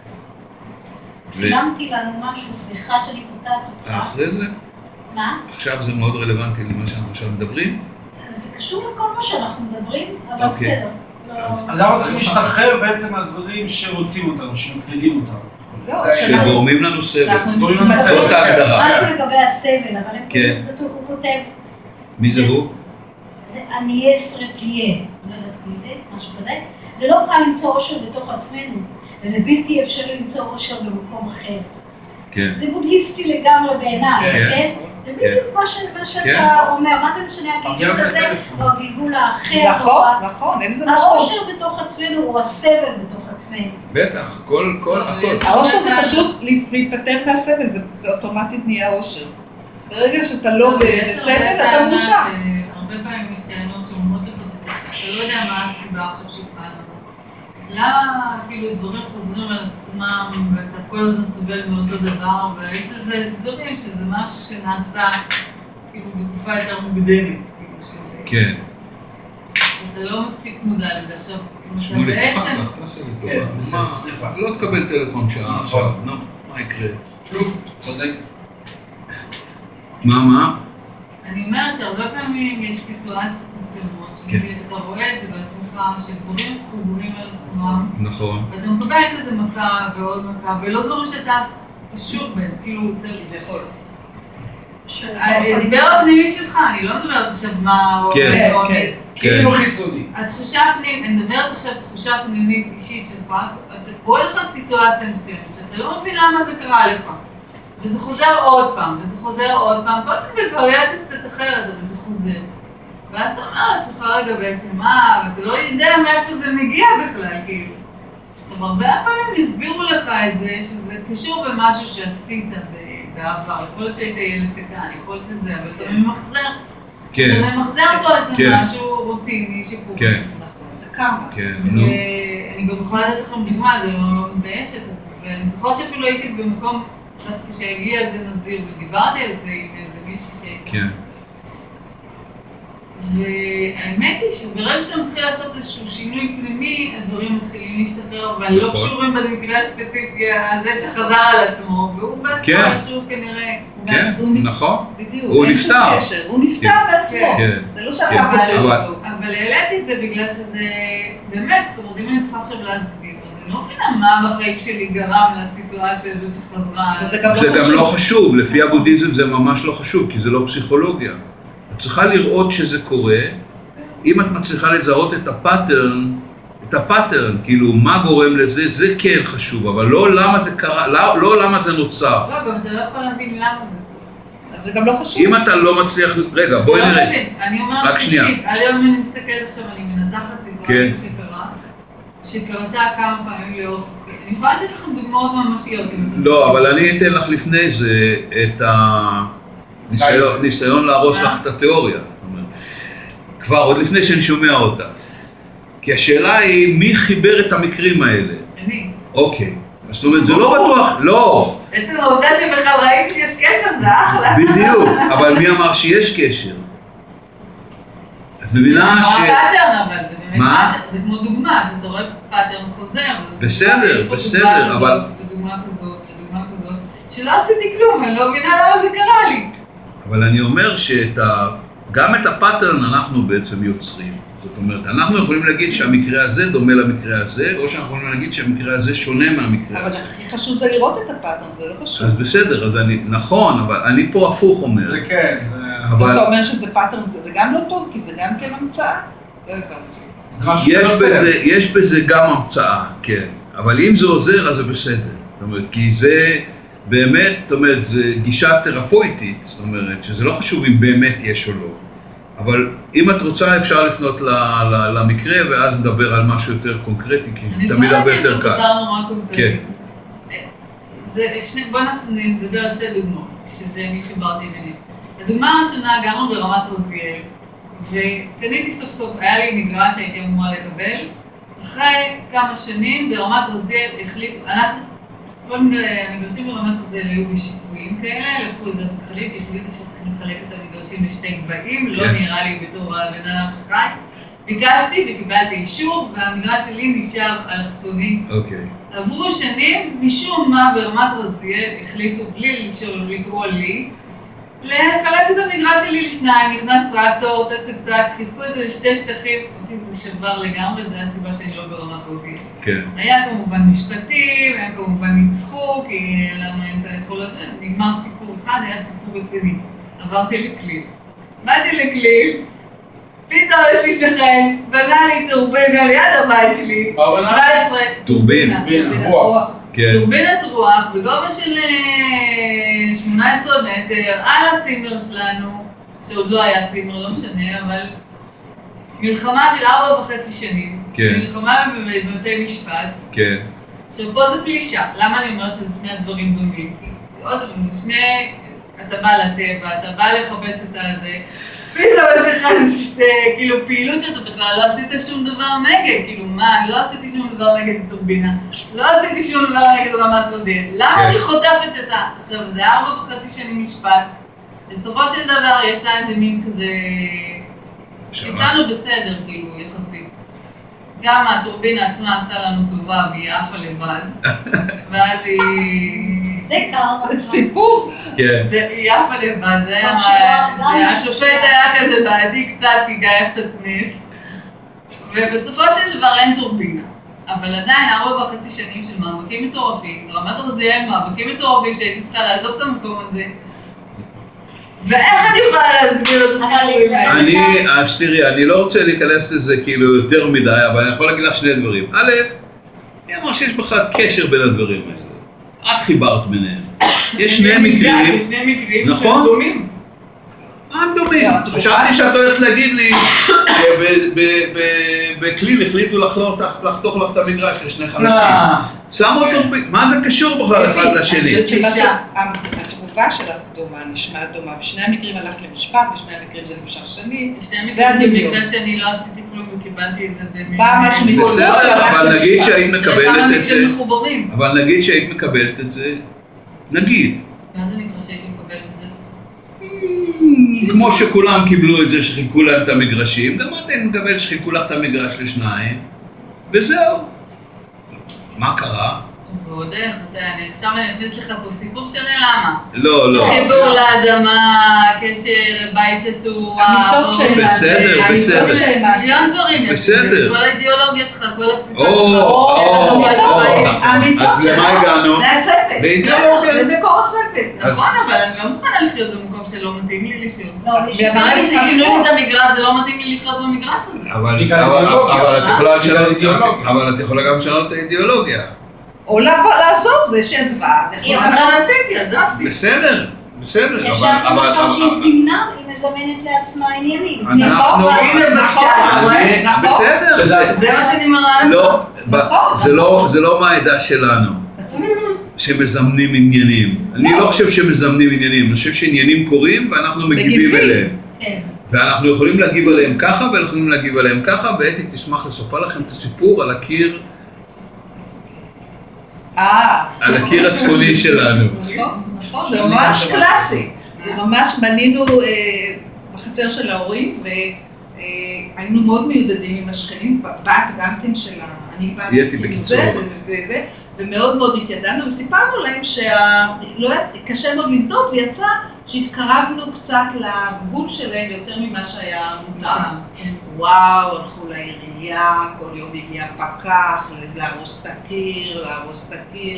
צילמתי לנו משהו, סליחה שאני קוטעת אותך. אחרי זה? מה? עכשיו זה מאוד רלוונטי למה שאנחנו עכשיו מדברים. זה קשור לכל מה שאנחנו מדברים, אבל בסדר. אז אנחנו צריכים להשתחרר בעצם מהדברים שרוצים אותנו, שמטרידים אותנו. שגורמים לנו סבל. זאת ההגדרה. משהו לגבי הסבל, אבל הוא כותב... מי זה הוא? זה עניי סרפליה, לא יודעת מי זה, משהו כזה. זה לא קל למצוא אושר בתוך עצמנו, וזה בלתי אפשרי למצוא אושר במקום אחר. זה בודהיסטי לגמרי בעיניי, כן? זה בדיוק מה שאתה אומר, מה זה משנה הגלגול הזה, או הגלגול האחר, נכון, אין זה נכון. האושר בתוך עצמנו, או הסבל בתוך עצמנו. בטח, הכל. האושר זה פשוט להיפטר מהסבל, זה אוטומטית נהיה אושר. ברגע שאתה לא בסבל, אתה מאושר. הרבה פעמים יש טענות שאומרות לך, אתה לא יודע מה הסיבה עכשיו שלך. למה כאילו דברים חוזרים על עצמם ואתה כל הזמן סובל מאותו דבר, ויש לזה הסברים שזה משהו שנעשה כאילו בתקופה יותר מוקדמת. כן. אתה לא מספיק מודע לזה עכשיו. שמולי, תעשה לי טובה. לא תקבל טלפון שעה עכשיו, מה יקרה? שוב, צודק. מה? אני אומרת שהרבה פעמים יש סיטואציות מסוימות, שאתה רואה את זה בעצמך, שדברים חוזרים על עצמם. נכון. ואתה מקבל כזה מכה ועוד מכה, ולא דברים שאתה קשור בהם, כאילו זה יכול. הדיבר הפנימי שלך, אני לא מדברת עכשיו מה... כן. כאילו חיצוני. התחושה הפנימית, אני מדברת עכשיו תחושה פנימית אישית שלך, אתה קורא לך סיטואציה מסוימת, שאתה לא מבין למה זה קרה לך. וזה חוזר עוד פעם, כל פעם זה וריאציה קצת אחרת, אבל זה חוזר. ואז אתה אומר לעצמך רגע בעצם מה, ואתה לא יודע מאיפה זה מגיע בכלל, כאילו. עכשיו, הרבה פעמים יסבירו לך את זה, שזה קשור במשהו שעשית בעבר, יכול להיות שהיית ילד קטן, יכול להיות שזה, אבל אתה ממחזר. כן. אתה ממחזר אותו איזה משהו רוטיני שקורה. כן. זה כמה. כן, אני גם יכולה לתת לכם דוגמה, זה לא מתביישת, ואני זוכרת שאפילו הייתי במקום, כשהגיע איזה נזיר, ודיברתי על זה עם איזה מישהי שהייתה. כן. והאמת היא שברגע שאתה מתחיל לעשות איזשהו שינוי פנימי, הדברים מתחילים להשתחרר, אבל לא קשורים במקרה הספציפי הזה שחזר על עצמו, והוא בעצמו איכשהו כנראה. כן, נכון. בדיוק. הוא נפטר. הוא נפטר בעצמו. זה לא שאתה פושש אותו. אבל העליתי את זה בגלל שזה באמת, זאת אומרת, אם אני צריכה עכשיו להסביר. אני לא מבינה מה בחיים שלי גרם לסיטואציה הזאת שחזרה. זה גם לא חשוב, לפי הבודהיזם זה ממש לא חשוב, כי זה לא פסיכולוגיה. את צריכה לראות שזה קורה, אם את מצליחה לזהות את הפאטרן, כאילו מה גורם לזה, זה כן חשוב, אבל לא למה זה קרה, לא למה זה נוצר. לא, גם אתה לא יכול להבין למה זה קורה. אז זה גם לא חשוב. אם אתה לא מצליח, רגע, בואי נראה. אני אומרת אישית, היום אני מסתכלת עכשיו, אני מנתחת סיטואציה שקרתה כמה פעמים לאורך. אני יכולה לתת לכם דוגמאות ממשיות. לא, אבל אני אתן לך לפני זה את הניסיון להרוס לך את התיאוריה. כבר עוד לפני שאני שומע אותה. כי השאלה היא, מי חיבר את המקרים האלה? אני. אוקיי. זאת אומרת, זה לא בטוח, לא. עצם העובדה שבכלל ראית שיש קשר, זה אחלה. בדיוק, אבל מי אמר שיש קשר? את מבינה ש... זה פאטרן, אבל זה באמת פאטרן, זה כמו דוגמה, שאתה רואה פאטרן חוזר. בסדר, אבל... ודוגמה כזאת, שלא עשיתי כלום, אני לא מבינה למה זה קרה לי. אבל אני אומר גם את הפאטרן אנחנו בעצם יוצרים. זאת אומרת, אנחנו יכולים להגיד שהמקרה הזה דומה למקרה הזה, או שאנחנו יכולים להגיד שהמקרה הזה שונה מהמקרה הזה. אבל הכי חשוב זה לראות את הפאטרן, זה לא חשוב. אז בסדר, אז נכון, אבל אני פה הפוך אומר. זה כן, זה... אבל... אתה אומר שזה פאטרן, זה גם לא טוב, כי זה גם כן המצאה. יש בזה גם המצאה, כן. אבל אם זה עוזר, אז זה בסדר. זאת אומרת, כי זה באמת, זאת אומרת, זה גישה תרפויטית, זאת אומרת, שזה לא חשוב אם באמת יש או לא. אבל אם את רוצה, אפשר לפנות למקרה, ואז נדבר על משהו יותר קונקרטי, כי זה תמיד הרבה יותר קל. אני יכולה להגיד נורא קונקרטי. בוא נדבר על שתי דוגמאות, שזה מי חיברתי ביניהם. הדוגמה הראשונה, גרנו ברמת רזיאל, וקניתי סוף סוף, היה לי מגרש שהייתי אמורה לקבל. אחרי כמה שנים, ברמת רזיאל החליטו, כל המגרשים ברמת רזיאל היו בשיפועים כאלה, לקחו איזה אדריכלית, החליטו שצריכים לחלק את המגרשים לשתי גבהים, לא נראה לי בתור הבן אדם אחראי. ביקשתי וקיבלתי אישור, והמגרש שלי נשאר אלכסוני. עברו שנים, משום מה ברמת רזיאל החליטו בלי לקרוא לי, לחלק את המגרש שלי לשניים, נכנס טרקטור, צק, חיזקו את זה לשתי שטחים, אותי זה שבר לגמרי, זה הסיבה שאני לא ברמת רזיאל. כן. היה כמובן משפטים, הם כמובן ניצחו, כי למה אין את היכולת, נגמר סיפור אחד, היה סיפור רציני. עברתי לכליל. באתי לכליל, פתאום יש לי שכן, בנה לי טורבינה ליד הבית שלי, 17... טורבינה. טורבינת רוח, בגובה של 18 מטר, על הצימר שלנו, שעוד לא היה צימר, לא משנה, אבל מלחמה של 4.5 שנים, מלחמה בבתי משפט, עכשיו פה זה פלישה, למה אני אומרת שזה שני הדברים דומים? כי עוד פעם, זה שני, אתה בא לטבע, אתה בא לחפש את הזה, פתאום יש לך כאילו פעילות שאתה בכלל לא עשית שום דבר נגד, כאילו מה, אני לא עשיתי שום דבר נגד טורבינה, לא עשיתי שום דבר נגד רמת רזיאל, למה אני חוטפת את ה... עכשיו זה 4.5 שנים משפט, בסופו של דבר יצא איזה מין כזה, יצאנו בסדר כאילו יחסית, גם הטורבינה עצמה עשתה לנו טובה והיא עפה לבד, ואז היא... זה קרה. זה סיפור. היא עפה לבד, זה היה, השופט היה כזה בעדי קצת, כי גיא קצת נס. ובסופו של דבר אין טורבינה. אבל עדיין 4.5 שנים של מאבקים מטורפים, רמת רזיאל מאבקים מטורפים שהייתי צריכה לעזוב את המקום הזה. ואיך אני יכולה להסביר את הסיפורים האלה? תראי, אני לא רוצה להיכנס לזה כאילו יותר מדי, אבל אני יכול להגיד לך שני דברים. א', אני אמר שיש בכלל קשר בין הדברים האלה. את חיברת ביניהם. יש שני מקרים. יש שני מקרים שהם דומים. מה הם דומים? חשבתי שאת הולכת להגיד לי, בכליל החליטו לחתוך לך את המגרש לשני חלקים. שמו אותו, מה זה קשור בכלל אחד לשני? התגובה שלך דומה, נשמעת דומה. בשני המקרים הלכת למשפט, בשני המקרים זה נמשך שני. בשני המקרים זה בגלל שאני לא עשיתי כלום וקיבלתי את זה בסדר, אבל נגיד שהיית מקבלת את זה. אבל נגיד שהיית מקבלת את זה. נגיד. מה זה נקרא שהייתי מקבלת את זה? כמו שכולם קיבלו את זה שחיכו להם את המגרשים, גם את היית מקבלת שחיכו לך את המגרש לשניים, וזהו. מה קרה? ועוד איך, עכשיו אני אכניס לך פה סיפור שונה, למה? לא. חיבור לאדמה, קשר, בית שטוח, בסדר. מיליון דברים, בסדר. כל האידיאולוגיה שלך, כל התפיסה שלך. אז למה הגענו? זה הספק. זה מקור הספק. נכון, אבל אני לא מוכנה לחיות במקום שלא מתאים לי לחיות. ברגע שקיבלו לי את המגרש, זה לא מתאים לי לחיות במגרש הזה. אבל את יכולה גם לשנות את האידיאולוגיה. או לעזוב, זה שעזבה. היא אמרה רציתי, עזבתי. בסדר. אפשר גם עכשיו שהיא זימנה, היא מזמנת לעצמה עניינים. נכון. בסדר. זה מה שאני מראה. זה לא מהעדה שלנו. שמזמנים עניינים. אני לא חושב שמזמנים עניינים, אני חושב שעניינים קורים ואנחנו מגיבים אליהם. ואנחנו יכולים להגיב עליהם ככה ואנחנו יכולים להגיב עליהם ככה, ואתי תשמח לסופר לכם את הסיפור על הקיר הצפוני שלנו. נכון, זה ממש קלאסי. זה ממש בנינו בחצר של ההורים והיינו מאוד מיודדים עם השכנים, בת גם כן שלה, אני בת זה, ומאוד מאוד התיידענו וסיפרנו להם שקשה מאוד לבדוק ויצא שהתקרבנו קצת לגבול שלהם יותר ממה שהיה מותר. וואו, הלכו לעירייה, כל יום הגיע פקח, להרוס את הקיר.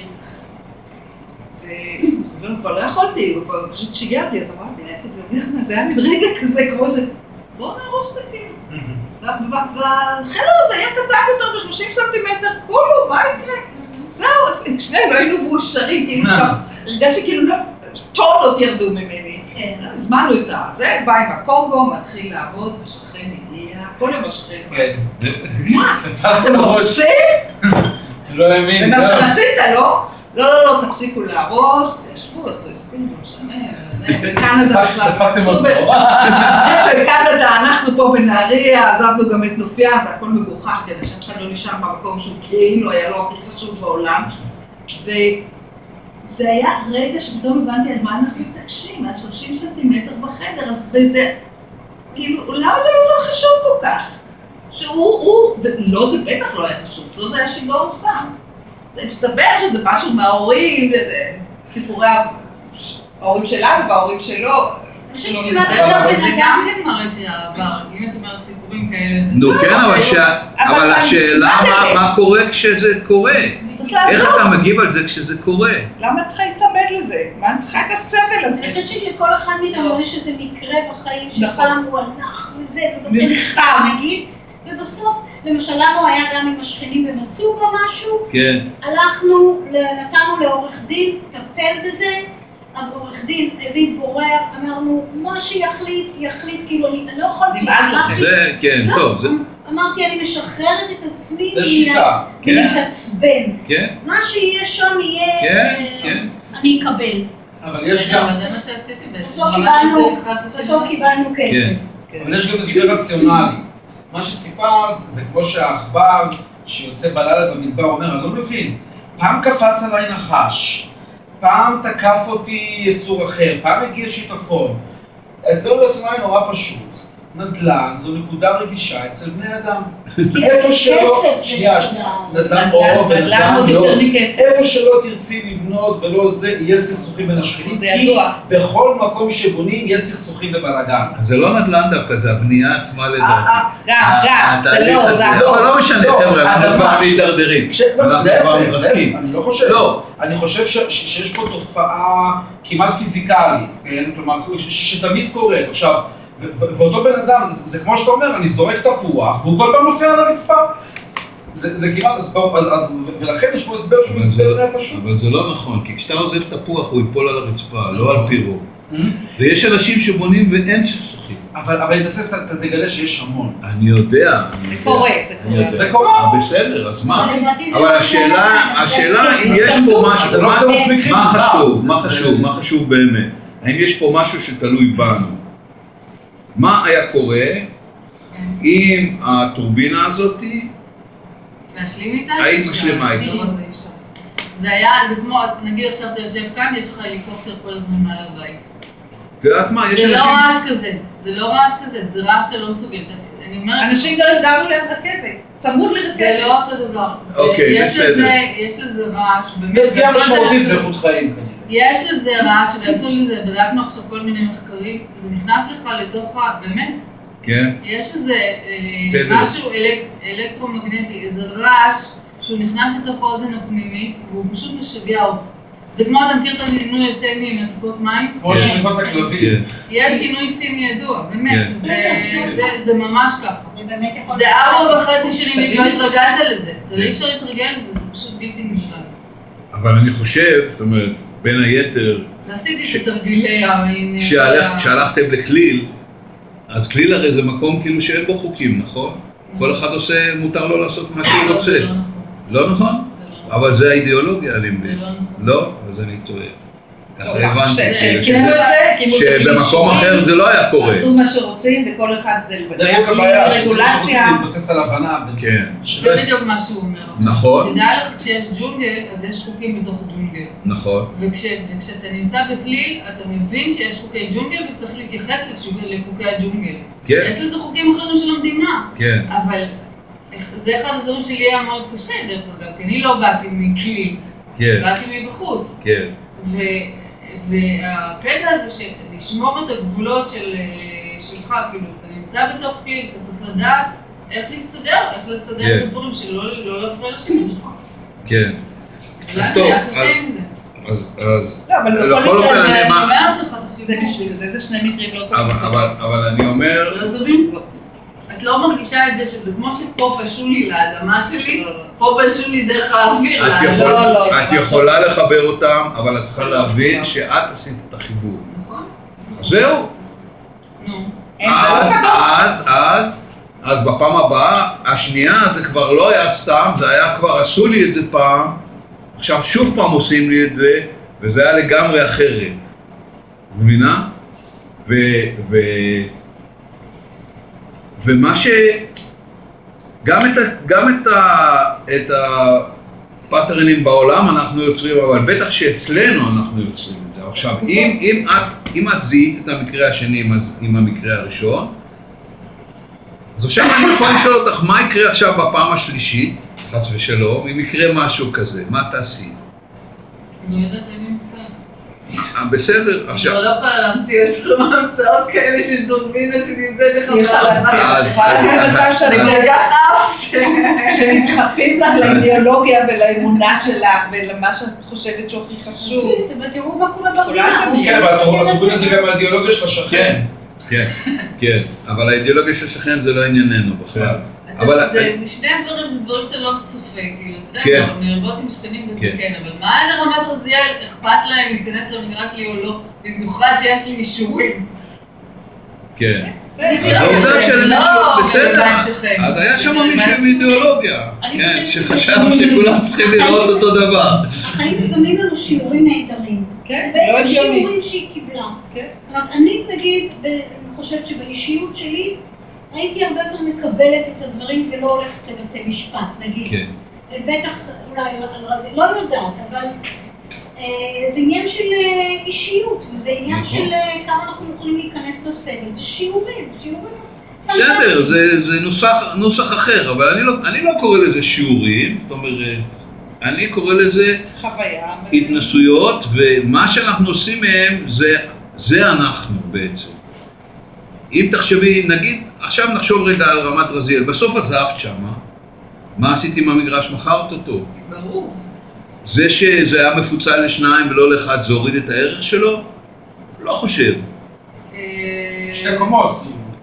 וכבר לא יכולתי, פשוט שיגעתי, אז אמרתי, זה היה מין רגע כזה, כמו זה, בואו נהרוס את הקיר. והחדר הזה היה קטן יותר ב-30 סנטימטר, כולו, מה יקרה? זהו, שנינו היינו מאושרים, כאילו כבר הרגשתי כאילו טונות ירדו ממני. הזמנו את זה, בא עם הקונגו, מתחיל לעבוד, השכן הגיע, כל יום השכן בא. מה? אתם רוצים? לא האמין. זה מה שרצית, לא? לא, תפסיקו להרוס, ישבו, עשו הספים, לא משנה, בקנדה דפקתם אותו. בקנדה, אנחנו פה בנהריה, עזבנו גם את נופיה, זה הכל מגוחך, כדי שאף אחד לא נשאר במקום שהוא כאילו היה לו הכי חשוב בעולם. זה היה רגע שפתאום הבנתי על מה אנחנו מתעקשים, על 30 סנטימטר בחדר, אז וזה, כאילו, למה זה לא חשוב כל כך? לא, זה בטח לא היה חשוב, לא זה היה שיגעון סתם. זה מסתבר שזה משהו מההורים, סיפורי ההורים שלנו וההורים שלו. אני חושבת שכמעט עכשיו זה גם כן מראה שהעבר, אם את אומרת סיפורים כאלה, זה נו כן, אבל השאלה מה קורה כשזה קורה? איך אתה מגיב על זה כשזה קורה? למה את צריכה להיצמד לזה? מה את צריכה את הסבל הזה? אני חושבת שלכל אחד מאיתנו יש איזה מקרה בחיים שפעם הוא הלך וזה, נלחם. נגיד, ובסוף, למשל לנו היה גם עם השכנים ומצאו בו משהו, הלכנו, נתנו לעורך דין, טפל בזה, העורך דין הביא בורר, אמרנו, מה שיחליט, יחליט, כאילו אני לא יכולתי, זה, כן, טוב, זה... אמרתי, אני משחררת את עצמי להתעצבן. מה שיהיה שם יהיה, אני אקבל. אבל יש גם... זה מה שעשיתי בעצם. בסוף קיבלנו כסף. אבל יש גם הסבר רציונלי. מה שסיפרת זה כמו שהעכבר שיוצא בלילה במדבר אומר, אני לא מבין, פעם קפץ עליי נחש, פעם תקף אותי יצור אחר, פעם הגיע שיטפון. ההסבר רציונלי נורא פשוט. נדל"ן זו נקודה רגישה אצל בני אדם. איפה שלא, נדל"ן אור ונדל"ן לא, איפה שלא תרצי לבנות ולא זה, יהיה סכסוכים בין השכנים, כי בכל מקום שבונים יש סכסוכים ובלגן. זה לא נדל"ן דווקא, זה הבנייה עצמה לדעתי. גם, זה לא, לא משנה, חבר'ה, אנחנו כבר מידרדרים, אנחנו כבר מתרסקים. אני לא חושב, אני חושב שיש פה תופעה כמעט פיזיקלית, כלומר, שתמיד קורית. עכשיו, ואותו בן אדם, זה כמו שאתה אומר, אני זורק תפוח, והוא כל פעם נופל על הרצפה. זה כמעט, ולכן יש פה הסבר שהוא הסבר פשוט. אבל זה לא נכון, כי כשאתה עוזב תפוח הוא ייפול על הרצפה, לא על פי רוב. ויש אנשים שבונים ואין סכסוכים. אבל בסוף אתה תגלה שיש המון. אני יודע. זה קורה, זה קורה. בסדר, אז מה? אבל השאלה אם יש פה משהו, מה חשוב באמת? האם יש פה משהו שתלוי בנו? מה היה קורה אם הטורבינה הזאת להשלים איתה? היית משלימה איתה. זה היה, זה כמו, נגיד עכשיו אתה יושב כאן, יש לך הליקופטר כל הזמן מעל הבית. את יודעת מה, יש אנשים... זה לא רעש כזה, זה לא רעש כזה, זה רעש שאתה לא מסוגל. אנשים גרנו להם רכבת, צמוד לרכבת. זה לא אותו דבר. אוקיי, בסדר. יש לזה רעש, באמת. זה פגיעה משמעותית באיכות חיים כנראה. יש לזה רעש, ועשו לזה, בדקנו עכשיו כל מיני מחקרים, זה נכנס לך לתוך באמת. כן. יש איזה משהו אלקטרומגנטי, איזה רעש שהוא נכנס לתוך האוזן הפנימית, והוא פשוט משגע אותך. זה כמו, אתה מכיר את השינוי הסיני עם הטיפות מים? כמו שריפות הכלבים. יש שינוי סיני ידוע, באמת, זה ממש ככה. זה 4.5 שנים, אם לא התרגלת לזה. זה לא אפשר להתרגל לזה, זה פשוט בלתי נשלט. אבל אני חושב, זאת אומרת, בין היתר... ועשיתי את תרגילי המין... כשהלכתם לכליל, אז כליל הרי זה מקום כאילו שאין בו חוקים, נכון? כל אחד עושה, מותר לו לעשות מה שהוא רוצה. זה לא נכון. לא נכון? אבל זה האידיאולוגיה, אני מבין. זה לא נכון. לא? אז אני טועה. ככה הבנתי. שבמקום אחר זה לא היה קורה. עשו מה שרוצים וכל אחד זה בדיוק הבעיה, שזה שרוצים להתבסס על הבנה. זה בדיוק מה שהוא אומר. נכון. תדע לך, כשיש ג'ונגל, אז יש חוקים בתוך ג'ונגל. נכון. וכשאתה נמצא בכליל, אתה מבין שיש חוקי ג'ונגל וצריך להתייחס לחוקי הג'ונגל. יש לזה חוקים אחרים של המדינה. כן. אבל זה אחד הדברים שלי היה מאוד קשה, דרך אגב, כי אני לא באתי מכליל. באתי מבחוץ. כן. והקטע הזה של לשמור את הגבולות שלך, כאילו, אתה נמצא בתוך כליל, אתה צריך לדעת איך להסתדר, איך לסדר את הדברים שלא להפריע לשני שלך. כן. אז טוב, אז... לא, אבל לכל אופן אני אומרת לך את הסיפור. זה שני מקרים לא טובים. אבל אני אומר... לא טובים? את לא מרגישה את זה שזה כמו שפה פשו לי לאדמה שלי, פה פשו לי דרך האוויר. את יכולה לחבר אותם, אבל את צריכה להבין שאת עשית את החיבור. נכון. זהו. נו. אז בפעם הבאה, השנייה זה כבר לא היה סתם, זה היה כבר עשו לי את זה פעם, עכשיו שוב פעם עושים לי את זה, וזה היה לגמרי אחרת. מבינה? ומה ש... גם את פאטרנים בעולם אנחנו יוצרים, אבל בטח שאצלנו אנחנו יוצרים את זה. עכשיו, אם את זיהית את המקרה השני עם המקרה הראשון, אז עכשיו אני יכול לשאול אותך, מה יקרה עכשיו בפעם השלישית, חס ושלום, אם יקרה משהו כזה, מה תעשי? לא יודעת למי מצטער. בסדר, עכשיו... אני לא יכולה להמציא 10 המצאות כאלה שזורמים שנמצאת לך אני מצב שאני כל כך שנסחפים לך לאידיאולוגיה ולאמונה שלך ולמה שאת חושבת שהוא הכי חשוב. אבל תראו מה קורה במדינה. כן, אבל אנחנו רואים את זה גם מהאידיאולוגיה של השכן. כן, אבל האידיאולוגיה של השכן זה לא ענייננו בכלל. שני הדברים זה דברים שאתה לא צופה, כאילו, אתה יודע, נרבות עם שכנים וזה כן, אבל מה לרמת רזיאל אכפת להם להיכנס למגרש לי או לא, במיוחד שיש לי אישורים? כן. אז העובדה שלמישהו, בסדר, אז היה שם מישהו עם אידיאולוגיה, שחשב שכולם צריכים לראות אותו דבר. החיים מגמים לנו שיעורים נהדרים. בעצם שיעורים שהיא קיבלה. זאת אומרת, אני נגיד, אני חושבת שבאישיות שלי, הייתי הרבה יותר מקבלת את הדברים ולא הולכת לבתי משפט, נגיד. בטח, אולי, לא יודעת, אבל זה עניין של אישיות, וזה עניין של כמה אנחנו יכולים להיכנס לסבל. זה שיעורים. בסדר, זה נוסח אחר, אבל אני לא קורא לזה שיעורים, זאת אומרת, אני קורא לזה התנסויות, ומה שאנחנו עושים מהם זה אנחנו בעצם. אם תחשבי, נגיד, עכשיו נחשוב רגע על רמת רזיאל, בסוף עזבת שמה, מה עשית עם המגרש? מכרת אותו. ברור. זה שזה היה מפוצל לשניים ולא לאחד, זה הוריד את הערך שלו? לא חושב. שתי קומות.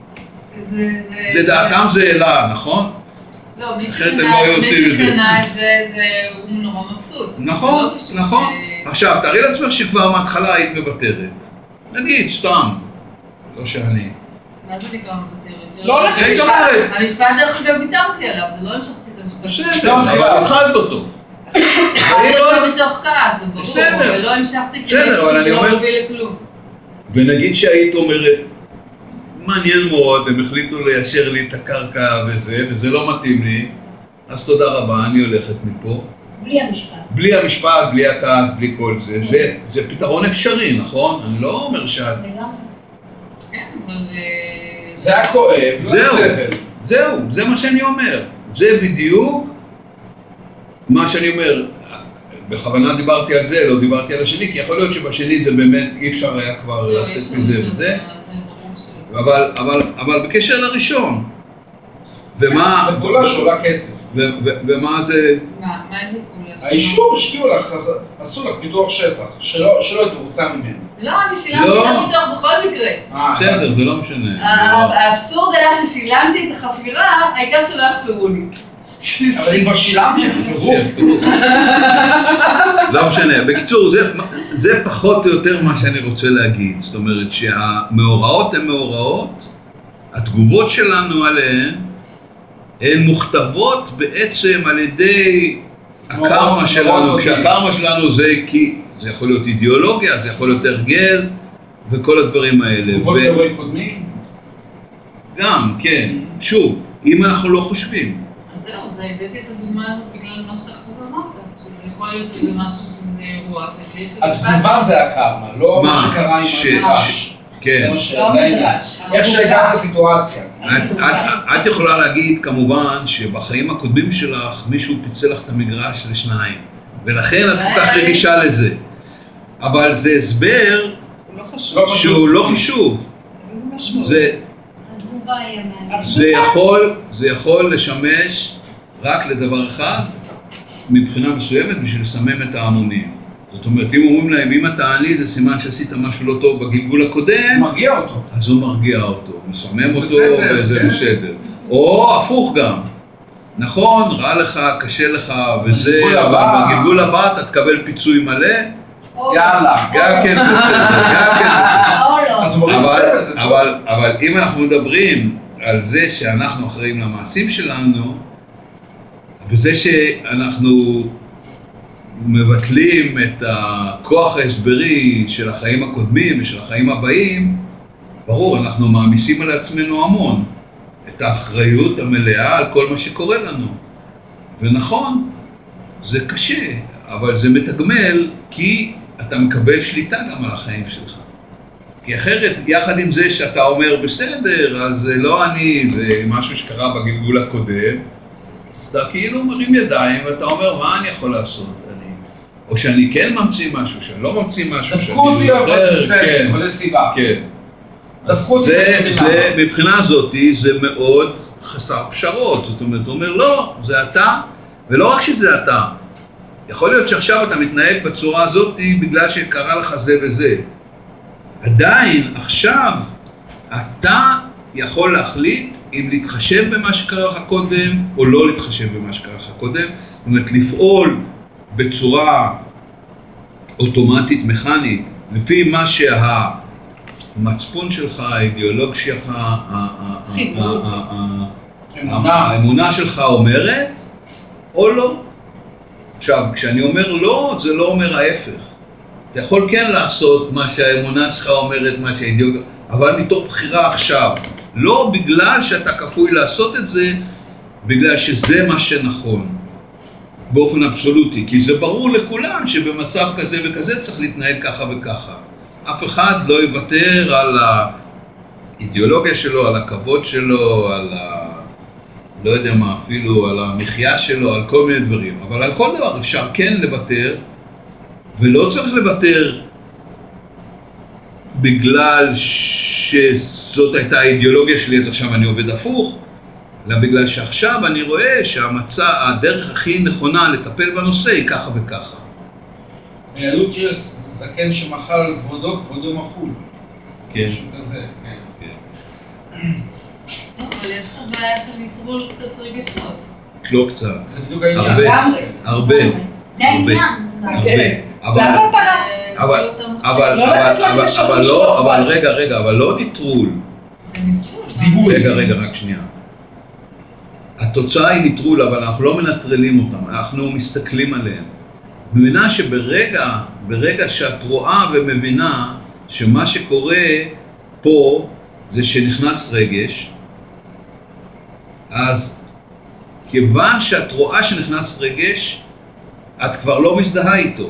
לדעתם זה אלה, נכון? לא, מי שקנה את זה, הוא נורא מבסוט. נכון. עכשיו, תארי לעצמך שכבר מההתחלה היית מוותרת. נגיד, סתם. לא שאני. מה זה נקרא מוותרת? לא היית אומרת. המשפט דרך אגב ויתרתי עליו, זה לא המשכתי את המשפט. בסדר, אבל התחלת אותו. אני לא מתוך כעס, זה ברור, אבל לא המשכתי כמשהו שלא מוביל לכלום. ונגיד שהיית אומרת, מעניין מאוד, הם החליטו ליישר לי את הקרקע וזה לא מתאים לי, אז תודה רבה, אני הולכת מפה. בלי המשפט. בלי המשפט, בלי הכעס, בלי כל זה. זה פתרון אפשרי, נכון? אני לא אומר שאת... כן, אבל... זה הכואב, זהו, זה מה שאני אומר. זה בדיוק מה שאני אומר. בכוונה דיברתי על זה, לא דיברתי על השני, כי יכול להיות שבשני זה באמת אי אפשר היה כבר לצאת מזה וזה. אבל בקשר לראשון. ומה... זה פעולה שעולה כסף. ומה זה... מה איזה פעולה? האישור השקיעו לך, עשו לך פיתוח שטח, שלא היית רוצה ממנו. לא, אני שילמתי את הפיתוח בכל מקרה. בסדר, זה לא משנה. האבסורד היה ששילמתי את החפירה, העיקר שלא יחפרו לי. אבל אם כבר שילמתי, יחפרו. לא משנה. בקיצור, זה פחות או יותר מה שאני רוצה להגיד. זאת אומרת שהמאורעות הן מאורעות, התגובות שלנו עליהן, הן מוכתבות בעצם על ידי הקרמה שלנו, כשהקרמה שלנו זה יכול להיות אידיאולוגיה, זה יכול להיות הרגל וכל הדברים האלה. תגובות לאירועים קודמים? גם, כן. שוב, אם אנחנו לא חושבים. אז זהו, אז הבאתי את הדוגמה הזאת בגלל מה שאתה עכשיו אמרת, שזה יכול להיות איזה משהו שזה אירוע. התגובה זה הקרמה, לא מה שקרה עם המדרש. כן. איך שהגעת לסיטואציה. את יכולה להגיד כמובן שבחיים הקודמים שלך מישהו פיצל לך את המגרש לשניים, ולכן את כל כך רגישה לזה. אבל זה הסבר שהוא לא חשוב. זה יכול לשמש רק לדבר אחד מבחינה מסוימת בשביל לסמם את ההמונים. זאת אומרת, אם אומרים להם, אם אתה עני, זה סימן שעשית משהו לא טוב בגלגול הקודם, מרגיע אותו. אז הוא מרגיע אותו, מסמם אותו וזה בסדר. או הפוך גם. נכון, רע לך, קשה לך וזה, אבל בגלגול הבא אתה תקבל פיצוי מלא. יאללה. גם כן בסדר. אבל אם אנחנו מדברים על זה שאנחנו אחראים למעשים שלנו, וזה שאנחנו מבטלים את הכוח ההסברי של החיים הקודמים ושל החיים הבאים, ברור, אנחנו מעמיסים על עצמנו המון, את האחריות המלאה על כל מה שקורה לנו. ונכון, זה קשה, אבל זה מתגמל, כי אתה מקבל שליטה גם על החיים שלך. כי אחרת, יחד עם זה שאתה אומר בסדר, אז זה לא אני, זה משהו שקרה בגלגול הקודם, אז אתה כאילו מרים ידיים ואתה אומר, מה אני יכול לעשות? או שאני כן ממציא משהו, שאני לא ממציא משהו, דפקו אותי, אבל בסדר, אבל יש סיבה. כן. דפקו אותי זה, מבחינה הזאת, זה מאוד חסר פשרות. זאת אומרת, הוא אומר, לא, זה אתה, ולא רק שזה אתה. יכול להיות שעכשיו אתה מתנהג בצורה הזאת בגלל שקרה לך זה וזה. עדיין, עכשיו, אתה יכול להחליט אם להתחשב במה שקרה לך קודם, או לא להתחשב במה שקרה לך קודם. זאת אומרת, לפעול בצורה אוטומטית, מכנית, לפי מה שהמצפון שלך, האידיאולוג שלך, האמונה שלך אומרת, או לא. עכשיו, כשאני אומר לא, זה לא אומר ההפך. אתה יכול כן לעשות מה שהאמונה שלך אומרת, מה שהאידיאולוג, אבל מתוך בחירה עכשיו. לא בגלל שאתה כפוי לעשות את זה, בגלל שזה מה שנכון. באופן אבסולוטי, כי זה ברור לכולם שבמצב כזה וכזה צריך להתנהג ככה וככה. אף אחד לא יוותר על האידיאולוגיה שלו, על הכבוד שלו, על לא יודע מה, אפילו על המחיה שלו, על כל מיני דברים. אבל על כל דבר אפשר כן לוותר, ולא צריך לוותר בגלל שזאת הייתה האידיאולוגיה שלי, אז עכשיו אני עובד הפוך, אלא בגלל שעכשיו אני רואה שהדרך הכי נכונה לטפל בנושא היא ככה וככה. ביהדות יש זקן שמחל על כבודו, כבודו מחול. כן. משהו כזה, כן. אבל יש לך בעיה של נטרול קצת רגשות. לא קצת. זה בדיוק העניין. הרבה. זה העניין. זה המטרה. אבל רגע, אבל לא נטרול. זה נטרול. זיהוי. רגע, רק שנייה. התוצאה היא נטרול, אבל אנחנו לא מנטרלים אותם, אנחנו מסתכלים עליהם. מבינה ברגע שאת רואה ומבינה שמה שקורה פה זה שנכנס רגש, אז כיוון שאת רואה שנכנס רגש, את כבר לא מזדהה איתו.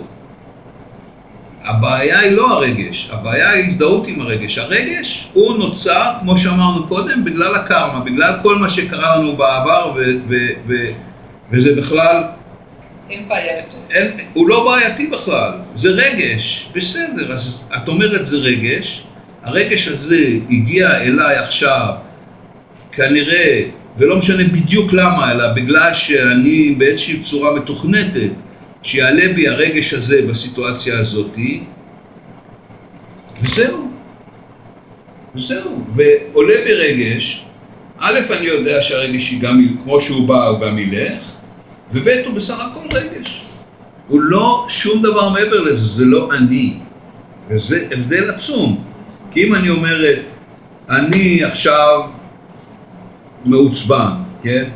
הבעיה היא לא הרגש, הבעיה היא הזדהות עם הרגש. הרגש הוא נוצר, כמו שאמרנו קודם, בגלל הקרמה, בגלל כל מה שקרה לנו בעבר, וזה בכלל... אין בעיה יותר. הוא לא בעייתי בכלל, זה רגש, בסדר, אז את אומרת זה רגש, הרגש הזה הגיע אליי עכשיו, כנראה, ולא משנה בדיוק למה, אלא בגלל שאני באיזושהי צורה מתוכנתת, שיעלה בי הרגש הזה בסיטואציה הזאת, וזהו. ועולה בי רגש, א', אני יודע שהרגש היא גם, כמו שהוא בא, הוא גם ילך, וב' הוא בסך הכל רגש. הוא לא שום דבר מעבר לזה, זה לא אני. וזה הבדל עצום. כי אם אני אומרת, אני עכשיו מעוצבן, כן?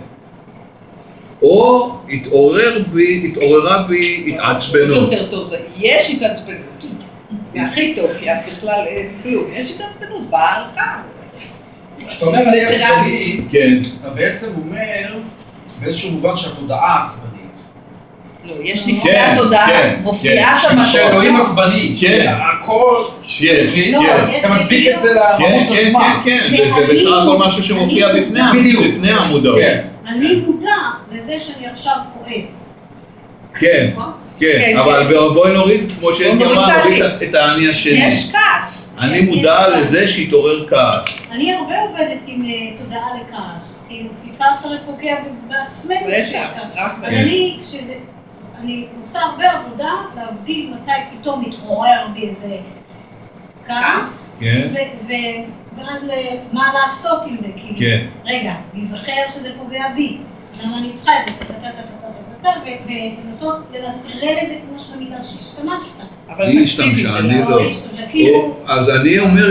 או התעוררה בי התעצבנות. יותר טוב זה, יש התעצבנות. זה הכי טוב, כי אז בכלל אין כלום. יש התעצבנות, באה הלכה. כשאתה אומר אני עצבני, כן. אתה בעצם אומר באיזשהו מובן שהתודעה עצבנית. לא, יש לפני התודעה, מופיעה שם שאלוהים עצבני. כן. הכל... אתה מדביק את זה לרמות הזמן. כן, זה בסך הכל משהו שמופיע בפני המודעות. אני מודע לזה שאני עכשיו כועס. כן, אבל בואי נוריד, כמו שהייתי אמרה, נוריד את האני השני. יש כעס. אני מודע לזה שהתעורר כעס. אני הרבה עובדת עם תודעה לכעס, כאילו כי כעס הרי פוגע בעצמנו. אז אני עושה הרבה עבודה להבדיל מתי פתאום מתעורר בי איזה כעס, ואז מה לעשות עם זה, כאילו, רגע, להיזכר שזה פוגע בי, למה אני צריכה את זה, ולנסות לנטרל את זה כמו שבמידה שהשתמשת. היא השתמשה, אני לא. אז אני אומר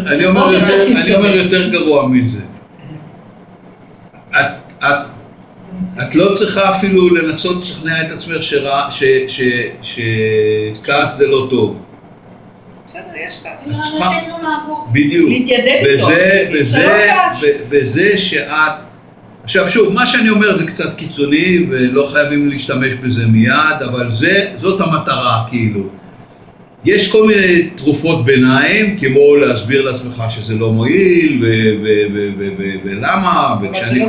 יותר גרוע מזה. את לא צריכה אפילו לנסות לשכנע את עצמך שכעס זה לא טוב. בסדר, יש כעס. בדיוק. להתיידד איתו. וזה שאת, עכשיו שוב, מה שאני אומר זה קצת קיצוני ולא חייבים להשתמש בזה מיד, אבל זאת המטרה כאילו. יש כל מיני תרופות ביניים, כמו להסביר לעצמך שזה לא מועיל ולמה,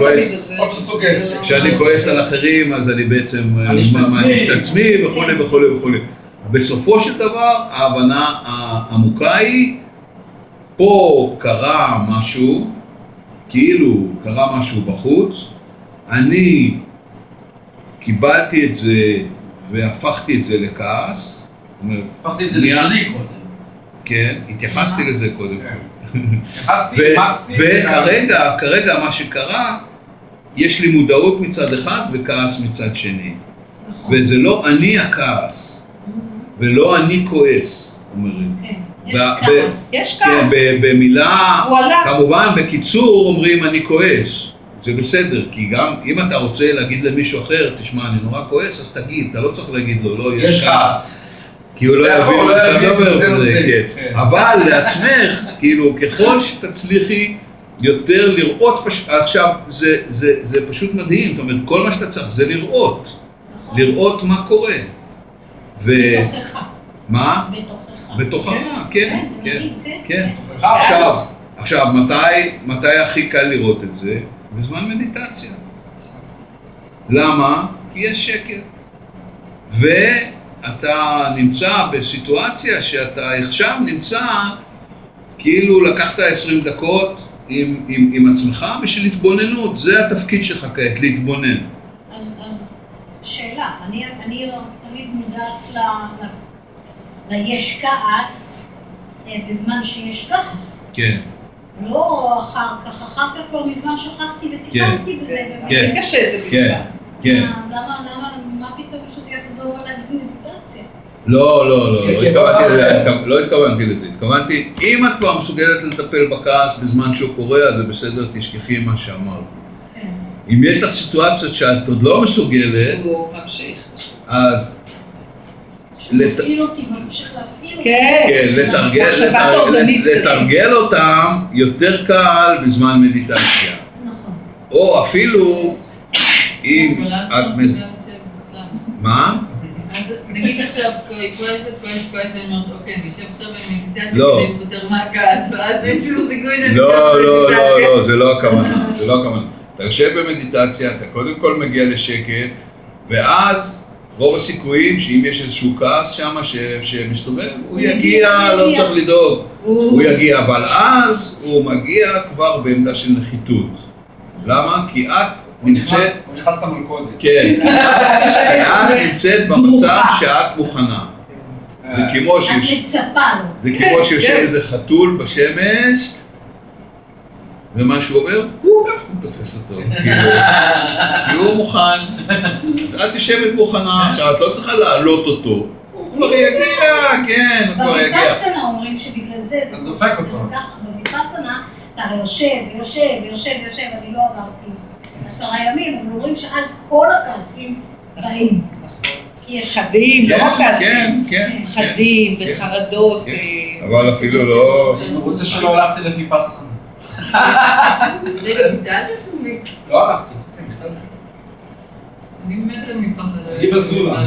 וכשאני כועס על אחרים אז אני בעצם מעניש את עצמי וכו'. בסופו של דבר ההבנה העמוקה היא, פה קרה משהו, כאילו קרה משהו בחוץ, אני קיבלתי את זה והפכתי את זה לכעס, הפכתי את זה לשני קודם. כן, התייחסתי לזה קודם. התייחסתי, וכרגע מה שקרה, יש לי מודעות מצד אחד וכעס מצד שני. וזה לא אני הכעס, ולא אני כועס, אומרים. יש כעס. כן, במילה, כמובן בקיצור אומרים אני כועס. זה בסדר, כי גם אם אתה רוצה להגיד למישהו אחר, תשמע, אני נורא כועס, אז תגיד, אתה לא צריך להגיד לו, לא, יש כעס. כי הוא לא יבין מה שאתה אומר, אבל לעצמך, כאילו, ככל שתצליחי יותר לראות, עכשיו, זה פשוט מדהים, זאת אומרת, כל מה שאתה צריך זה לראות מה קורה. בתוכך. מה? בתוכך. כן. עכשיו, מתי הכי קל לראות את זה? בזמן מדיטציה. למה? כי יש שקט. ואתה נמצא בסיטואציה שאתה עכשיו נמצא, כאילו לקחת 20 דקות עם עצמך בשביל התבוננות. זה התפקיד שלך כעת, להתבונן. אז שאלה, אני תמיד מודעת ליש כעס בזמן שיש כעס. כן. לא אחר כך כבר מזמן שכחתי וטיפלתי בזה. זה קשה, זה בכלל. כן. מה פתאום שזה יחזור על המדיטציה? לא התכוונתי לזה. התכוונתי, אם את כבר מסוגלת לטפל בכעס בזמן שהוא קורה, אז זה בסדר, תשכחי מה שאמרת. אם יש לך סיטואציות שאת עוד לא מסוגלת, אז שמפעיל אותי, ממשיך להפעיל אותי. כן, לתרגל אותם יותר קל בזמן מדיטציה. נכון. או אפילו אם את... מה? אז נגיד עכשיו כועסת, אני אומרת, אוקיי, אני אשב עכשיו במדיטציה לא. כדי להתפטר מהכעס, ואז אין שום סיכוי שאני לא, זה לא הכוונה, אתה יושב במדיטציה, אתה קודם כל מגיע לשקט, ואז רוב הסיכויים שאם יש איזשהו כעס שם שמסתובב, הוא יגיע, לא צריך לדאוג, הוא יגיע, אבל אז הוא מגיע כבר בעמדה של נחיתות. למה? כי את נמצאת... הוא נכנס למלכודת. כן, את נמצאת במצב שאת מוכנה. זה כמו את מצפה לו. זה כמו שיושב איזה חתול בשמש, ומה שהוא אומר, הוא תופס אותו, כי הוא מוכן, אז את יושבת מוכנה, עכשיו את לא צריכה להעלות אותו, הוא כבר יגיע, כן, הוא כבר יגיע. בוויפאסנה אומרים שבגלל זה, אז דופק אותו. בוויפאסנה אתה יושב, אני לא עברתי 10 ימים, אבל אומרים שאז כל הכעסים באים. חדים, לא רק כעסים, כן, חדים וחרדות. אבל אפילו לא... אני רוצה שלא הלכתי לוויפאסנה. זה מדיטציה סומית? לא הלכתי, בכלל. אני מתה מפחד. אני בזולה.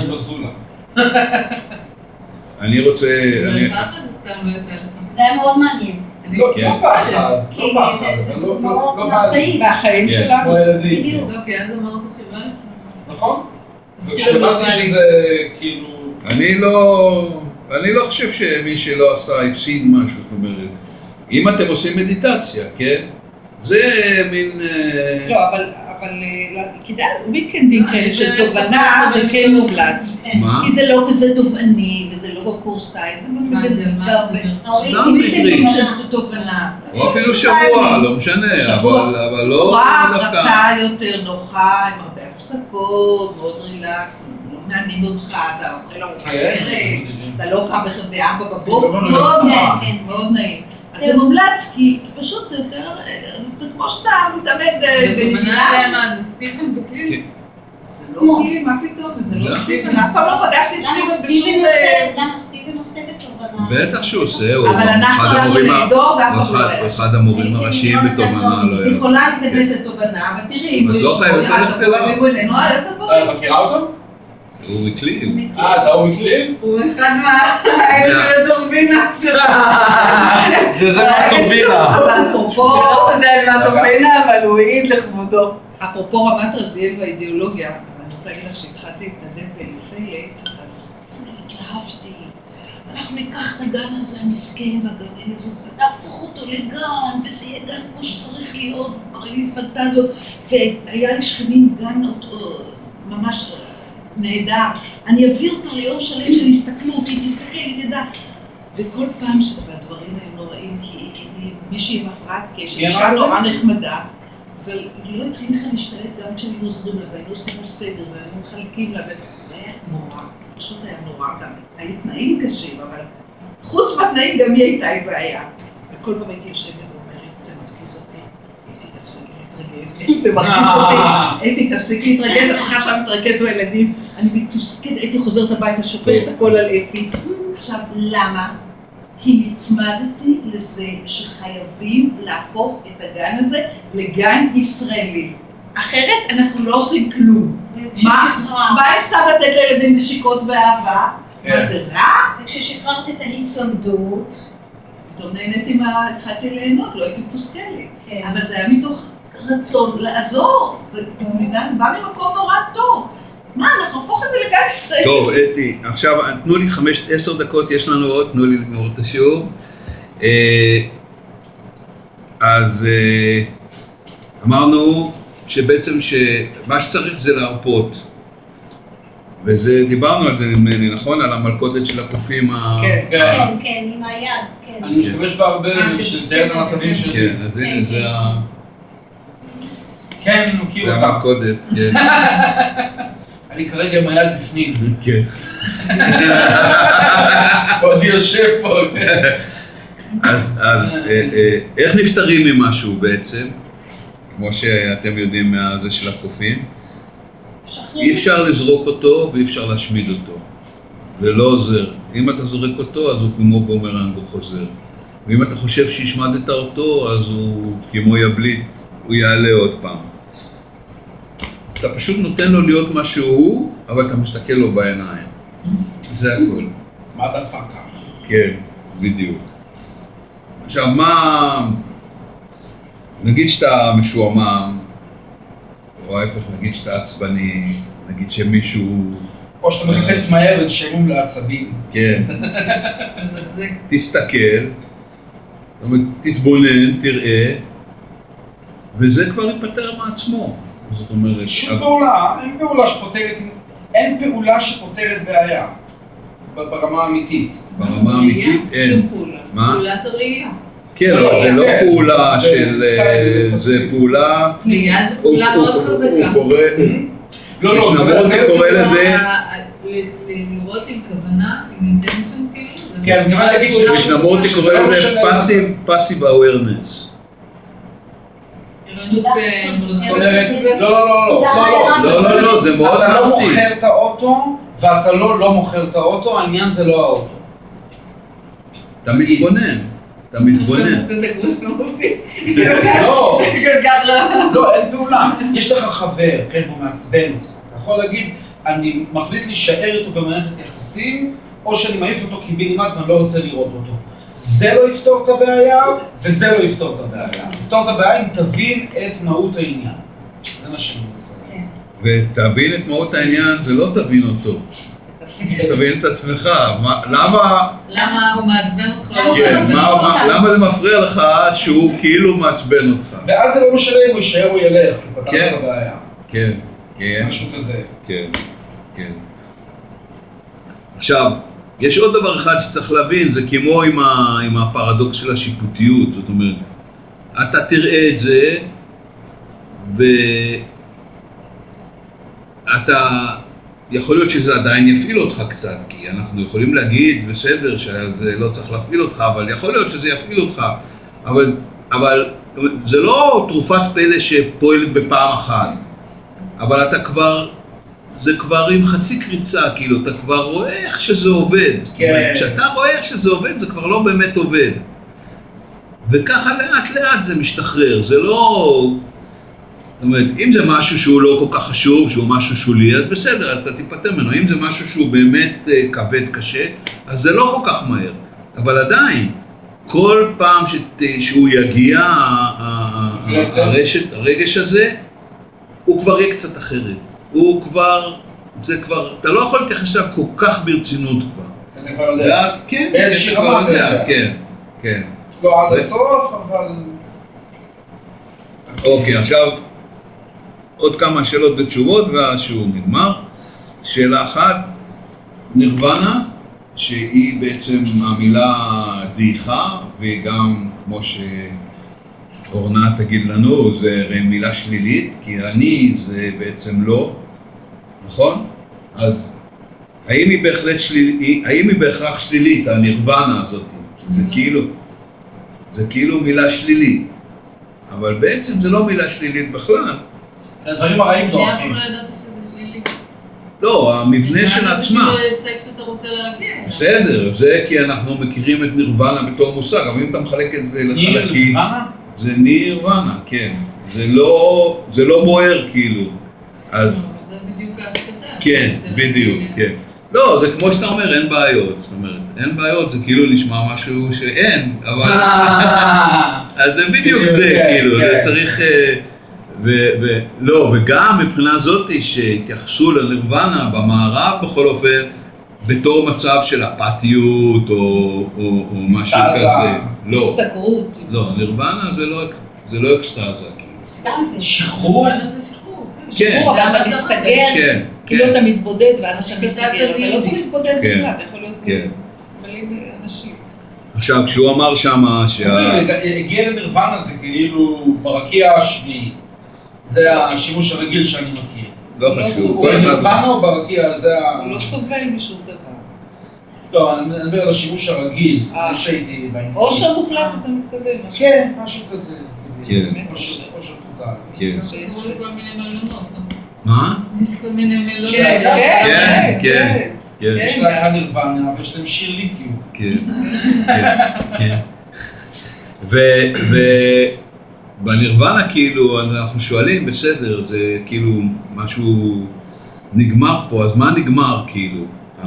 אני רוצה... זה פחד זה סתם לא יצא לך. זה היה מאוד מעניין. לא פחד, זה דוגמאות מהחיים. מהחיים שלנו. בדיוק. לא, כי אז אמרת שבא לך. נכון. וכשאמרתי שזה כאילו... אני לא חושב שמי שלא עשה הפסיד משהו, זאת אומרת, אם אתם עושים מדיטציה, כן? זה מין... לא, אבל כדאי, וויקנדים כאלה של תובנה, זה כן מומלץ. מה? כי זה לא כזה תובעני, וזה לא בקורס טייס, זה סתם וויקנדים של תובנה. או אפילו שבוע, לא משנה, אבל לא דווקא. הרצאה יותר נוחה, עם הרבה הפסקות, מאוד רילקס, לא מעניין אותך, אתה אוכל ארוחת ערב, אתה לא קם ב4 בבוקר, מאוד נעים. אז זה מומלץ, כי פשוט זה יותר, זה כמו שאתה מתאמן בתובנה עליהם, זה סטיבן בקליפ. זה לא קליפ, מה פתאום? זה לא סטיבן, אף פעם לא פגשתי את סטיבן בשום... למה סטיבן עושה בתובנה? בטח שהוא עושה, הוא אבל אנחנו הלכנו לידו ואף אחד לא היה. אחד המורים הראשיים בתובנה, לא היא יכולה להיכנס לתובנה, אבל תראי, אם את לא חייבת ללכת אליו. אתה מכירה אותו? הוא הקליל. זה הוא הקליל? הוא אחד מהטורבינה שלה. זה מהטורבינה. אבל אפרופו, זה מהטורבינה, אבל הוא העיד לכבודו. אפרופו רמת רזיאל והאידיאולוגיה, אני רוצה להגיד לך שהתחלתי להתנדב באליפלט, אז התלהבתי. אנחנו ניקח את הגן הזה המסכן והגן הזה, ונהפוך אותו לגן, וזה יהיה גן כמו שצריך להיות, וכל מיני פנטזיות. והיה לי שכנים גן ממש נהדר. אני אביא אותה ליום שלם של הסתכלות, היא תסתכל, היא תדע. וכל פעם והדברים הם נוראים, כי מישהי עם הפרעת קשב, אישה נורא נחמדה, אבל היא לא התחילה להשתלט גם כשהיינו עוזרים לה, והיינו עושים לה סדר, והיינו מחלקים לה, זה היה נורא, פשוט היה נורא גם. היה לי תנאים קשים, אבל חוץ מהתנאים גם היא הייתה עם בעיה. וכל פעם הייתי יושבת ואומרת, זה מרגיז אותי, הייתי תפסיק להתרגז, זה מרגיז אותי, הייתי תפסיק להתרגז, אחר עכשיו מתרכז בילדים, אני מתוסכת, הייתי חוזרת הביתה, שופרת הכל על אפי. עכשיו, למה? כי נצמדתי לזה שחייבים להפוך את הגן הזה לגן ישראלי. אחרת אנחנו לא עושים כלום. מה אפשר לתת לילדים נשיקות ואהבה? מה זה רע? וכששחררת את ההיצמדות, פתאום נהניתי התחלתי ליהנות, לא הייתי מתוסכלת. אבל זה היה מתוך רצון לעזור. זה בא ממקום נורא טוב. מה, אנחנו נהפוך את זה לגן ישראלי. טוב, אתי, עכשיו תנו לי 5-10 דקות, יש לנו עוד, תנו לי לגמור את השיעור. אז אמרנו שבעצם שמה שצריך זה להרפות. וזה, דיברנו על זה נדמה נכון? על המלכודת של הקופים כן, עם היד, כן. אני משתמש בה הרבה בשביל לתאר את המצבים שלי. כן, אז הנה, זה כן, אני מכיר אותה. זה המלכודת, כן. אני כרגע עם היד בפנים. כן. עוד יושב פה. אז איך נפטרים ממשהו בעצם? כמו שאתם יודעים מהזה של הקופים. אי אפשר לזרוק אותו ואי אפשר להשמיד אותו. זה לא עוזר. אם אתה זורק אותו, אז הוא כמו בומרנג, הוא חוזר. ואם אתה חושב שהשמדת אותו, אז הוא כמו יבליט, הוא יעלה עוד פעם. אתה פשוט נותן לו להיות מה שהוא, אבל אתה מסתכל לו בעיניים. זה הכל. מה אתה פאקה? כן, בדיוק. עכשיו, מה... נגיד שאתה משועמם, או ההפך, נגיד שאתה עצבני, נגיד שמישהו... או שאתה מחפש מהר את שעמום לעצבים. כן. תסתכל, תתבונן, תראה, וזה כבר ייפטר מעצמו. זאת אומרת... שום פעולה, אין פעולה שפותרת בעיה. ברמה האמיתית. ברמה האמיתית אין. שום פעולה. מה? פעולת הראייה. כן, אבל זה לא פעולה של... זה פעולה... ראייה זה פעולה מאוד חזקה. הוא קורא... לא, זה קורא לזה... לראות עם כוונה, עם אינטנשן כאילו. כן, אז גם אני אגיד בשנמורטי קורא לזה passive awareness. לא, זה מאוד אתה לא פרקטי. מוכר את האוטו, ואתה לא מוכר את האוטו, העניין זה לא האוטו. אתה מתבונן. אתה מתבונן. זה כמו שנמורטי. לא, אין פעולה. יש לך חבר, כן, הוא מעצבן אותך. אתה יכול להגיד, אני מחליט להישאר איתו במערכת יחסים, או שאני מעיף אותו קיבינימט ואני לא רוצה לראות אותו. זה לא יפתור את הבעיה, וזה לא יפתור את הבעיה. יפתור את הבעיה אם תבין את מהות העניין. זה מה שאני רוצה. ותבין את מהות העניין, זה לא תבין אותו. תבין את עצמך. למה הוא מעצבן אותך? למה זה מפריע לך שהוא כאילו מעצבן אותך? ואז זה לא משנה אם הוא יישאר או ילך, כי פתרת את הבעיה. כן, כן. משהו כזה. כן, כן. עכשיו, יש עוד דבר אחד שצריך להבין, זה כמו עם הפרדוקס של השיפוטיות, זאת אומרת, אתה תראה את זה, ואתה, יכול להיות שזה עדיין יפעיל אותך קצת, כי אנחנו יכולים להגיד, בסדר, שזה לא צריך להפעיל אותך, אבל יכול להיות שזה יפעיל אותך, אבל זה לא תרופת פלא שפועלת בפעם אחת, אבל אתה כבר זה כבר עם חצי קריצה, כאילו, אתה כבר רואה איך שזה עובד. כן. כשאתה רואה איך שזה עובד, זה כבר לא באמת עובד. וככה לאט לאט זה משתחרר, זה לא... זאת אומרת, אם זה משהו שהוא לא כל כך חשוב, שהוא משהו שולי, אז בסדר, אתה תיפטר ממנו. אם זה משהו שהוא באמת כבד, קשה, אז זה לא כל כך מהר. אבל עדיין, כל פעם שהוא יגיע, הרגש הזה, הוא כבר יהיה קצת אחרת. הוא כבר, זה כבר, אתה לא יכול להתייחס אליו כל כך ברצינות כבר. אתה כבר יודע. כן, באיזושהי אתה כבר רמה אתה יודע. כן, כן. לא עד הסוף, אבל... אוקיי, עכשיו עוד כמה שאלות ותשובות והשיעור נגמר. שאלה אחת, נירוונה, שהיא בעצם המילה דעיכה, והיא גם, כמו שאורנה תגיד לנו, זה מילה שלילית, כי אני זה בעצם לא, נכון? אז האם היא בהחלט שלילית, האם היא בהכרח שלילית, הנירוונה הזאת? זה כאילו מילה שלילית, אבל בעצם זה לא מילה שלילית בכלל. הדברים הרעים אני דורכים. אף לא ידעתי שזה שלילי. לא, המבנה של עצמה. זה הישג שאתה רוצה להגיע. בסדר, זה כי אנחנו מכירים את נירוונה בתור מושג, אבל אם אתה מחלק את זה לחלקים, נירוונה? זה נירוונה, כן. זה לא בוער כאילו. אז זה בדיוק ההשקטה. כן, בדיוק, כן. לא, זה כמו שאתה אומר, אין בעיות. זאת אומרת, אין בעיות, זה כאילו נשמע משהו שאין, אבל... אז זה בדיוק זה, כאילו, זה צריך... לא, וגם מבחינה זאת שהתייחסו לנירוונה במערב בכל אופן, בתור מצב של אפתיות או משהו כזה. לא, הסתגרות. לא, נירוונה זה לא אקסטאזה. סתם זה. שחרור? זה שחרור. כן. שחרור, אבל אתה מסתגר, כן, כאילו כן. אתה מתבודד ואתה השקטת מסתגר, אתה לא הדיון. יכול להתבודד כן. בכלל, אתה יכול להיות כן. מלאים אנשים. עכשיו, כשהוא אמר שמה הגיע לנירוונה זה כאילו ברקיע השביעי. זה השימוש הרגיל שאני מכיר. לא לא, חשוב, הוא כל אחד... נירוונה או ברקיע זה ה... הוא לא סובל משום דבר. לא, אני מדבר על השימוש הרגיל, אה. זה שהייתי בעניין. אושר מוחלט אתה מתכוון. משהו. כן, משהו כזה. כן. אושר טוטלי. כן. קראו לי כל מיני מלונות. מה? יש כל מיני מלונות. כן, כן, כן. כן, יש לה היה נירוונה ויש להם שיר ליתיום. כן, כן. ובנירוונה כאילו אנחנו שואלים, בסדר, זה כאילו משהו נגמר פה, אז מה נגמר כאילו?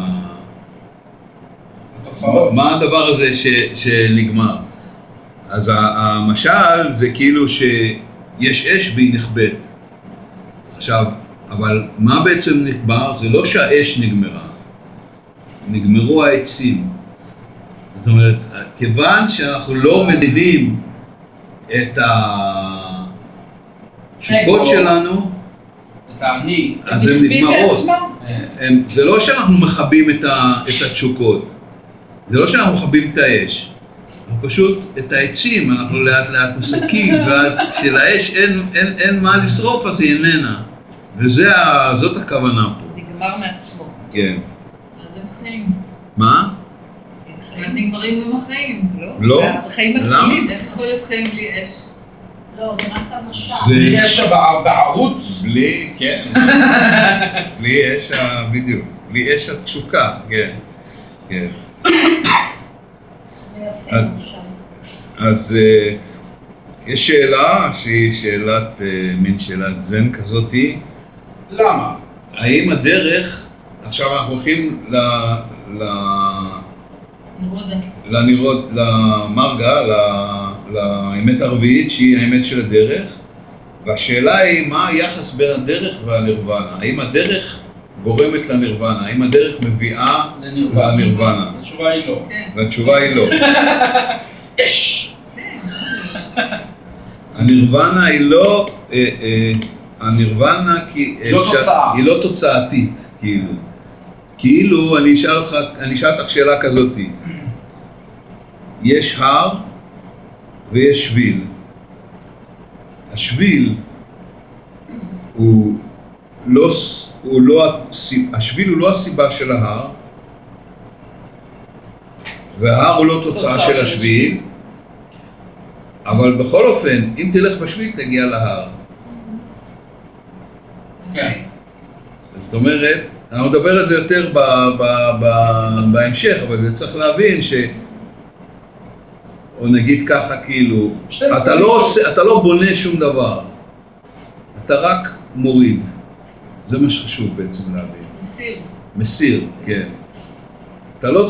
התופעות. מה הדבר הזה שנגמר? אז המשל זה כאילו שיש אש והיא נכבדת. עכשיו, אבל מה בעצם נגמר? זה לא שהאש נגמרה, נגמרו העצים. זאת אומרת, כיוון שאנחנו לא מדינים את התשוקות שלנו, את האני. אז הן נגמרות. בעצמם. זה לא שאנחנו מכבים את התשוקות, זה לא שאנחנו מכבים את האש. אנחנו פשוט, את העצים אנחנו לאט לאט מסכים, ואז כשלאש אין מה לשרוף אז היא איננה. וזאת הכוונה פה. נגמר מעצמו. כן. אז הם חיים. מה? הם נגמרים עם החיים. לא. זה חיים למה? מתחילים. איך יכול להיות חיים בלי אש? לא, זה רק המשל. יש בערוץ. בלי, כן. בלי אש, בדיוק. בלי אש התשוקה, כן. כן. זה יפה המשל. אז יש שאלה שהיא שאלת, מין שאלת זן כזאתי. למה? האם הדרך, עכשיו אנחנו הולכים למרגה, לאמת הרביעית שהיא האמת של הדרך, והשאלה היא מה היחס בין הדרך והנירוונה. האם הדרך גורמת לנירוונה? האם הדרך מביאה לנירוונה? התשובה היא לא. והתשובה היא לא. אש! הנירוונה היא לא, הנירוונה היא לא תוצאתית, כאילו אני אשאל אותך שאלה כזאת, יש הר ויש שביל, השביל השביל הוא לא הסיבה של ההר, וההר הוא לא תוצאה של השביל, אבל בכל אופן, אם תלך בשביל תגיע להר. כן. זאת אומרת, אנחנו נדבר על זה יותר בהמשך, אבל צריך להבין או נגיד ככה כאילו, אתה לא בונה שום דבר, אתה רק מוריד. זה מה שחשוב בעצם להבין. מסיר, כן. אתה לא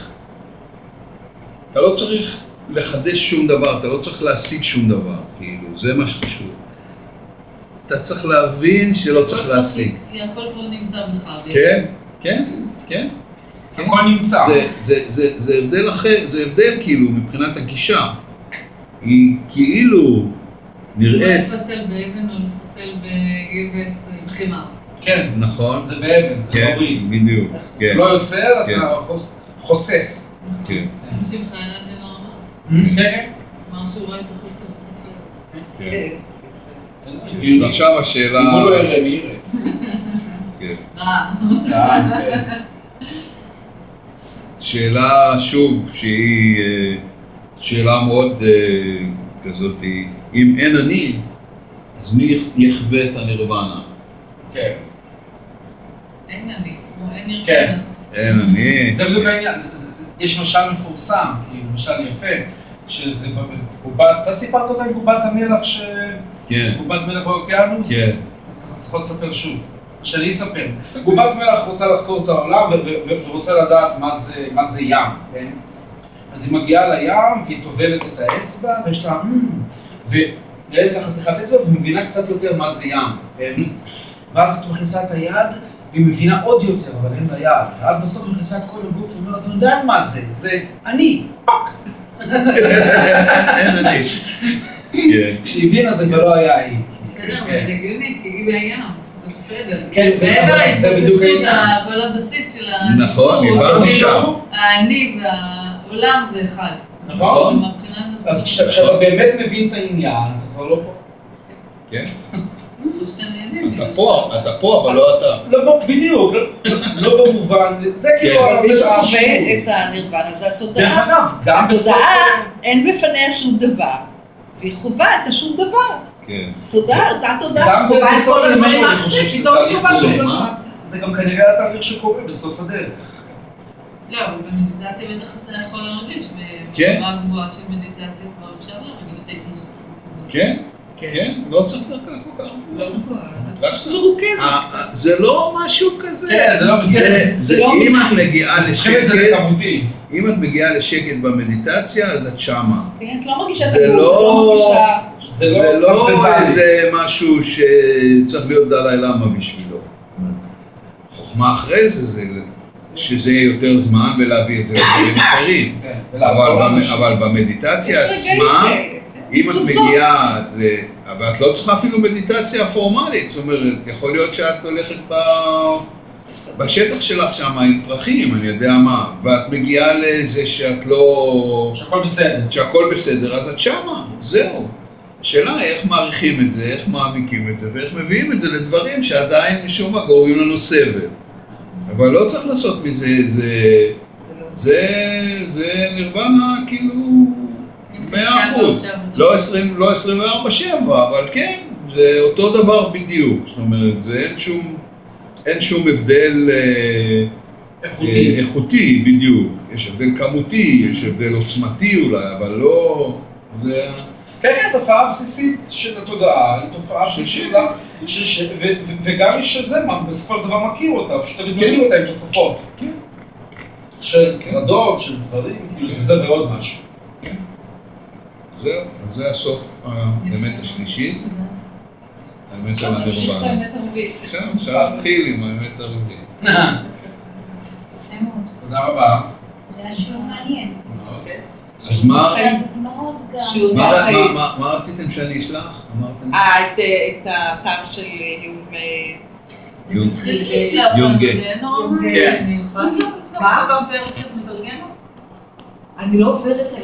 צריך לחדש שום דבר, אתה לא צריך להשיג שום דבר, כאילו, זה מה שחשוב. אתה צריך להבין שלא צריך להשיג. הכל כבר נמצא בך. כן. הכל נמצא. זה הבדל אחר, זה הבדל כאילו מבחינת הגישה. היא כאילו נראית... לא לפצל באבן או לפצל בגבס בחימה. כן. נכון. זה באבן, זה מוריד. בדיוק. לא יוצר, אתה חושף. כן. שמחה היה בן הרמה. כן. אמר שהוא רואה את החוסר פוצל. כן. עכשיו השאלה... אם הוא לא יראה, מי יראה? כן. רע. שאלה שוב, שהיא שאלה מאוד כזאת, אם אין אני, אז מי יחווה את הנירוונה? כן. אין אני, אין ירצה. כן. אין אני. זה בדיוק העניין, יש משל מפורסם, כאילו משל יפה, שזה בקובת, אתה סיפרת אותה עם קובת המלח כן. קובת מלח באוקיינוס? כן. אתה יכול לספר שוב. שאני אספר. קובת מלח רוצה לחקור את העולם ורוצה לדעת מה זה ים, כן? אז היא מגיעה לים והיא טובלת את האצבע ויש לה ויש לה חתיכת אצבע ומבינה קצת יותר מה זה ים, כן? ואז את מכניסה את היד והיא מבינה עוד יותר, אבל אין לה יד. ואז בסוף מכניסה את כל הגוף ואומרת, אתה יודע מה זה? זה אני. אין אני. כשהיא הבינה זה כבר לא היה היא. בסדר, אבל זה הגיוני, כי היא בים. זה בסדר. כן, זה בדיוק העניין. כל הבסיס של נכון, היא באה משם. האני והעולם זה אחד. נכון. אז כשאתה באמת מבין את העניין, אתה כבר לא פה. כן. אתה פה, אבל לא אתה. לא, בדיוק, לא במובן, זה כאילו... אבל מי שחווה את הנירוונה זה התודעה. דרך אגב, גם בסוף... התודעה אין בפניה שום דבר, והיא חווה את השום דבר. כן. תודעה, אותה תודעה גם זה שחווה את בסוף כל הדברים הדרך, אני האחרים, חושב שזה פתאום היא תהליך חווה שום גדול. דבר. זה גם כנראה התהליך שקורה בסוף הדרך. לא, אבל במדיטציה בטח אתה יכול להרגיש, ברמה גבוהה של מדיטציה כבר אפשר להרגיש את ההתנסות הזאת. כן, כן, לא צריך דרכך כל כך. רק שזה מרוכזת. זה לא משהו כזה. כן, זה לא זה אם את מגיעה לשקט, כמותי. אם את מגיעה לשקט במדיטציה, אז את שמה. כן, את לא מרגישה את זה הגוף, זה לא איזה משהו שצריך להיות דלאי למה בשבילו. חוכמה אחרי זה, שזה יהיה יותר זמן ולהביא את זה לדברים אחרים. אבל במדיטציה עצמה, אם את מגיעה, אבל את לא צריכה אפילו מדיטציה פורמלית, זאת אומרת, יכול להיות שאת הולכת בשטח שלך שם עם פרחים, אני יודע מה, ואת מגיעה לזה שאת לא... שהכל בסדר, אז את שמה, זהו. השאלה איך מעריכים את זה, איך מעמיקים את זה, ואיך מביאים את זה לדברים שעדיין משום מה גורמים לנו סבל. אבל לא צריך לעשות מזה, זה נירוונה כאילו 100%. לא 24/7, אבל כן, זה אותו דבר בדיוק. זאת אומרת, זה אין שום הבדל איכותי בדיוק. יש הבדל כמותי, יש הבדל עוצמתי אולי, אבל לא... כן, התופעה הבסיסית של התודעה היא תופעה וגם מי שזה, בסופו של דבר מכיר אותה, פשוט תמיד מכיר אותה עם תוספות. של קרדות, של דברים, כאילו זה ועוד משהו. זהו, אז זה הסוף האמת השלישית. האמת על הנירוונה. אפשר להתחיל עם האמת הרביעית. תודה רבה. זה היה שיעור מעניין. אז מה מאוד רציתם שאני אשלח? את האתר של יונג. מה? אתה עוברת את מתרגמת? אני לא עוברת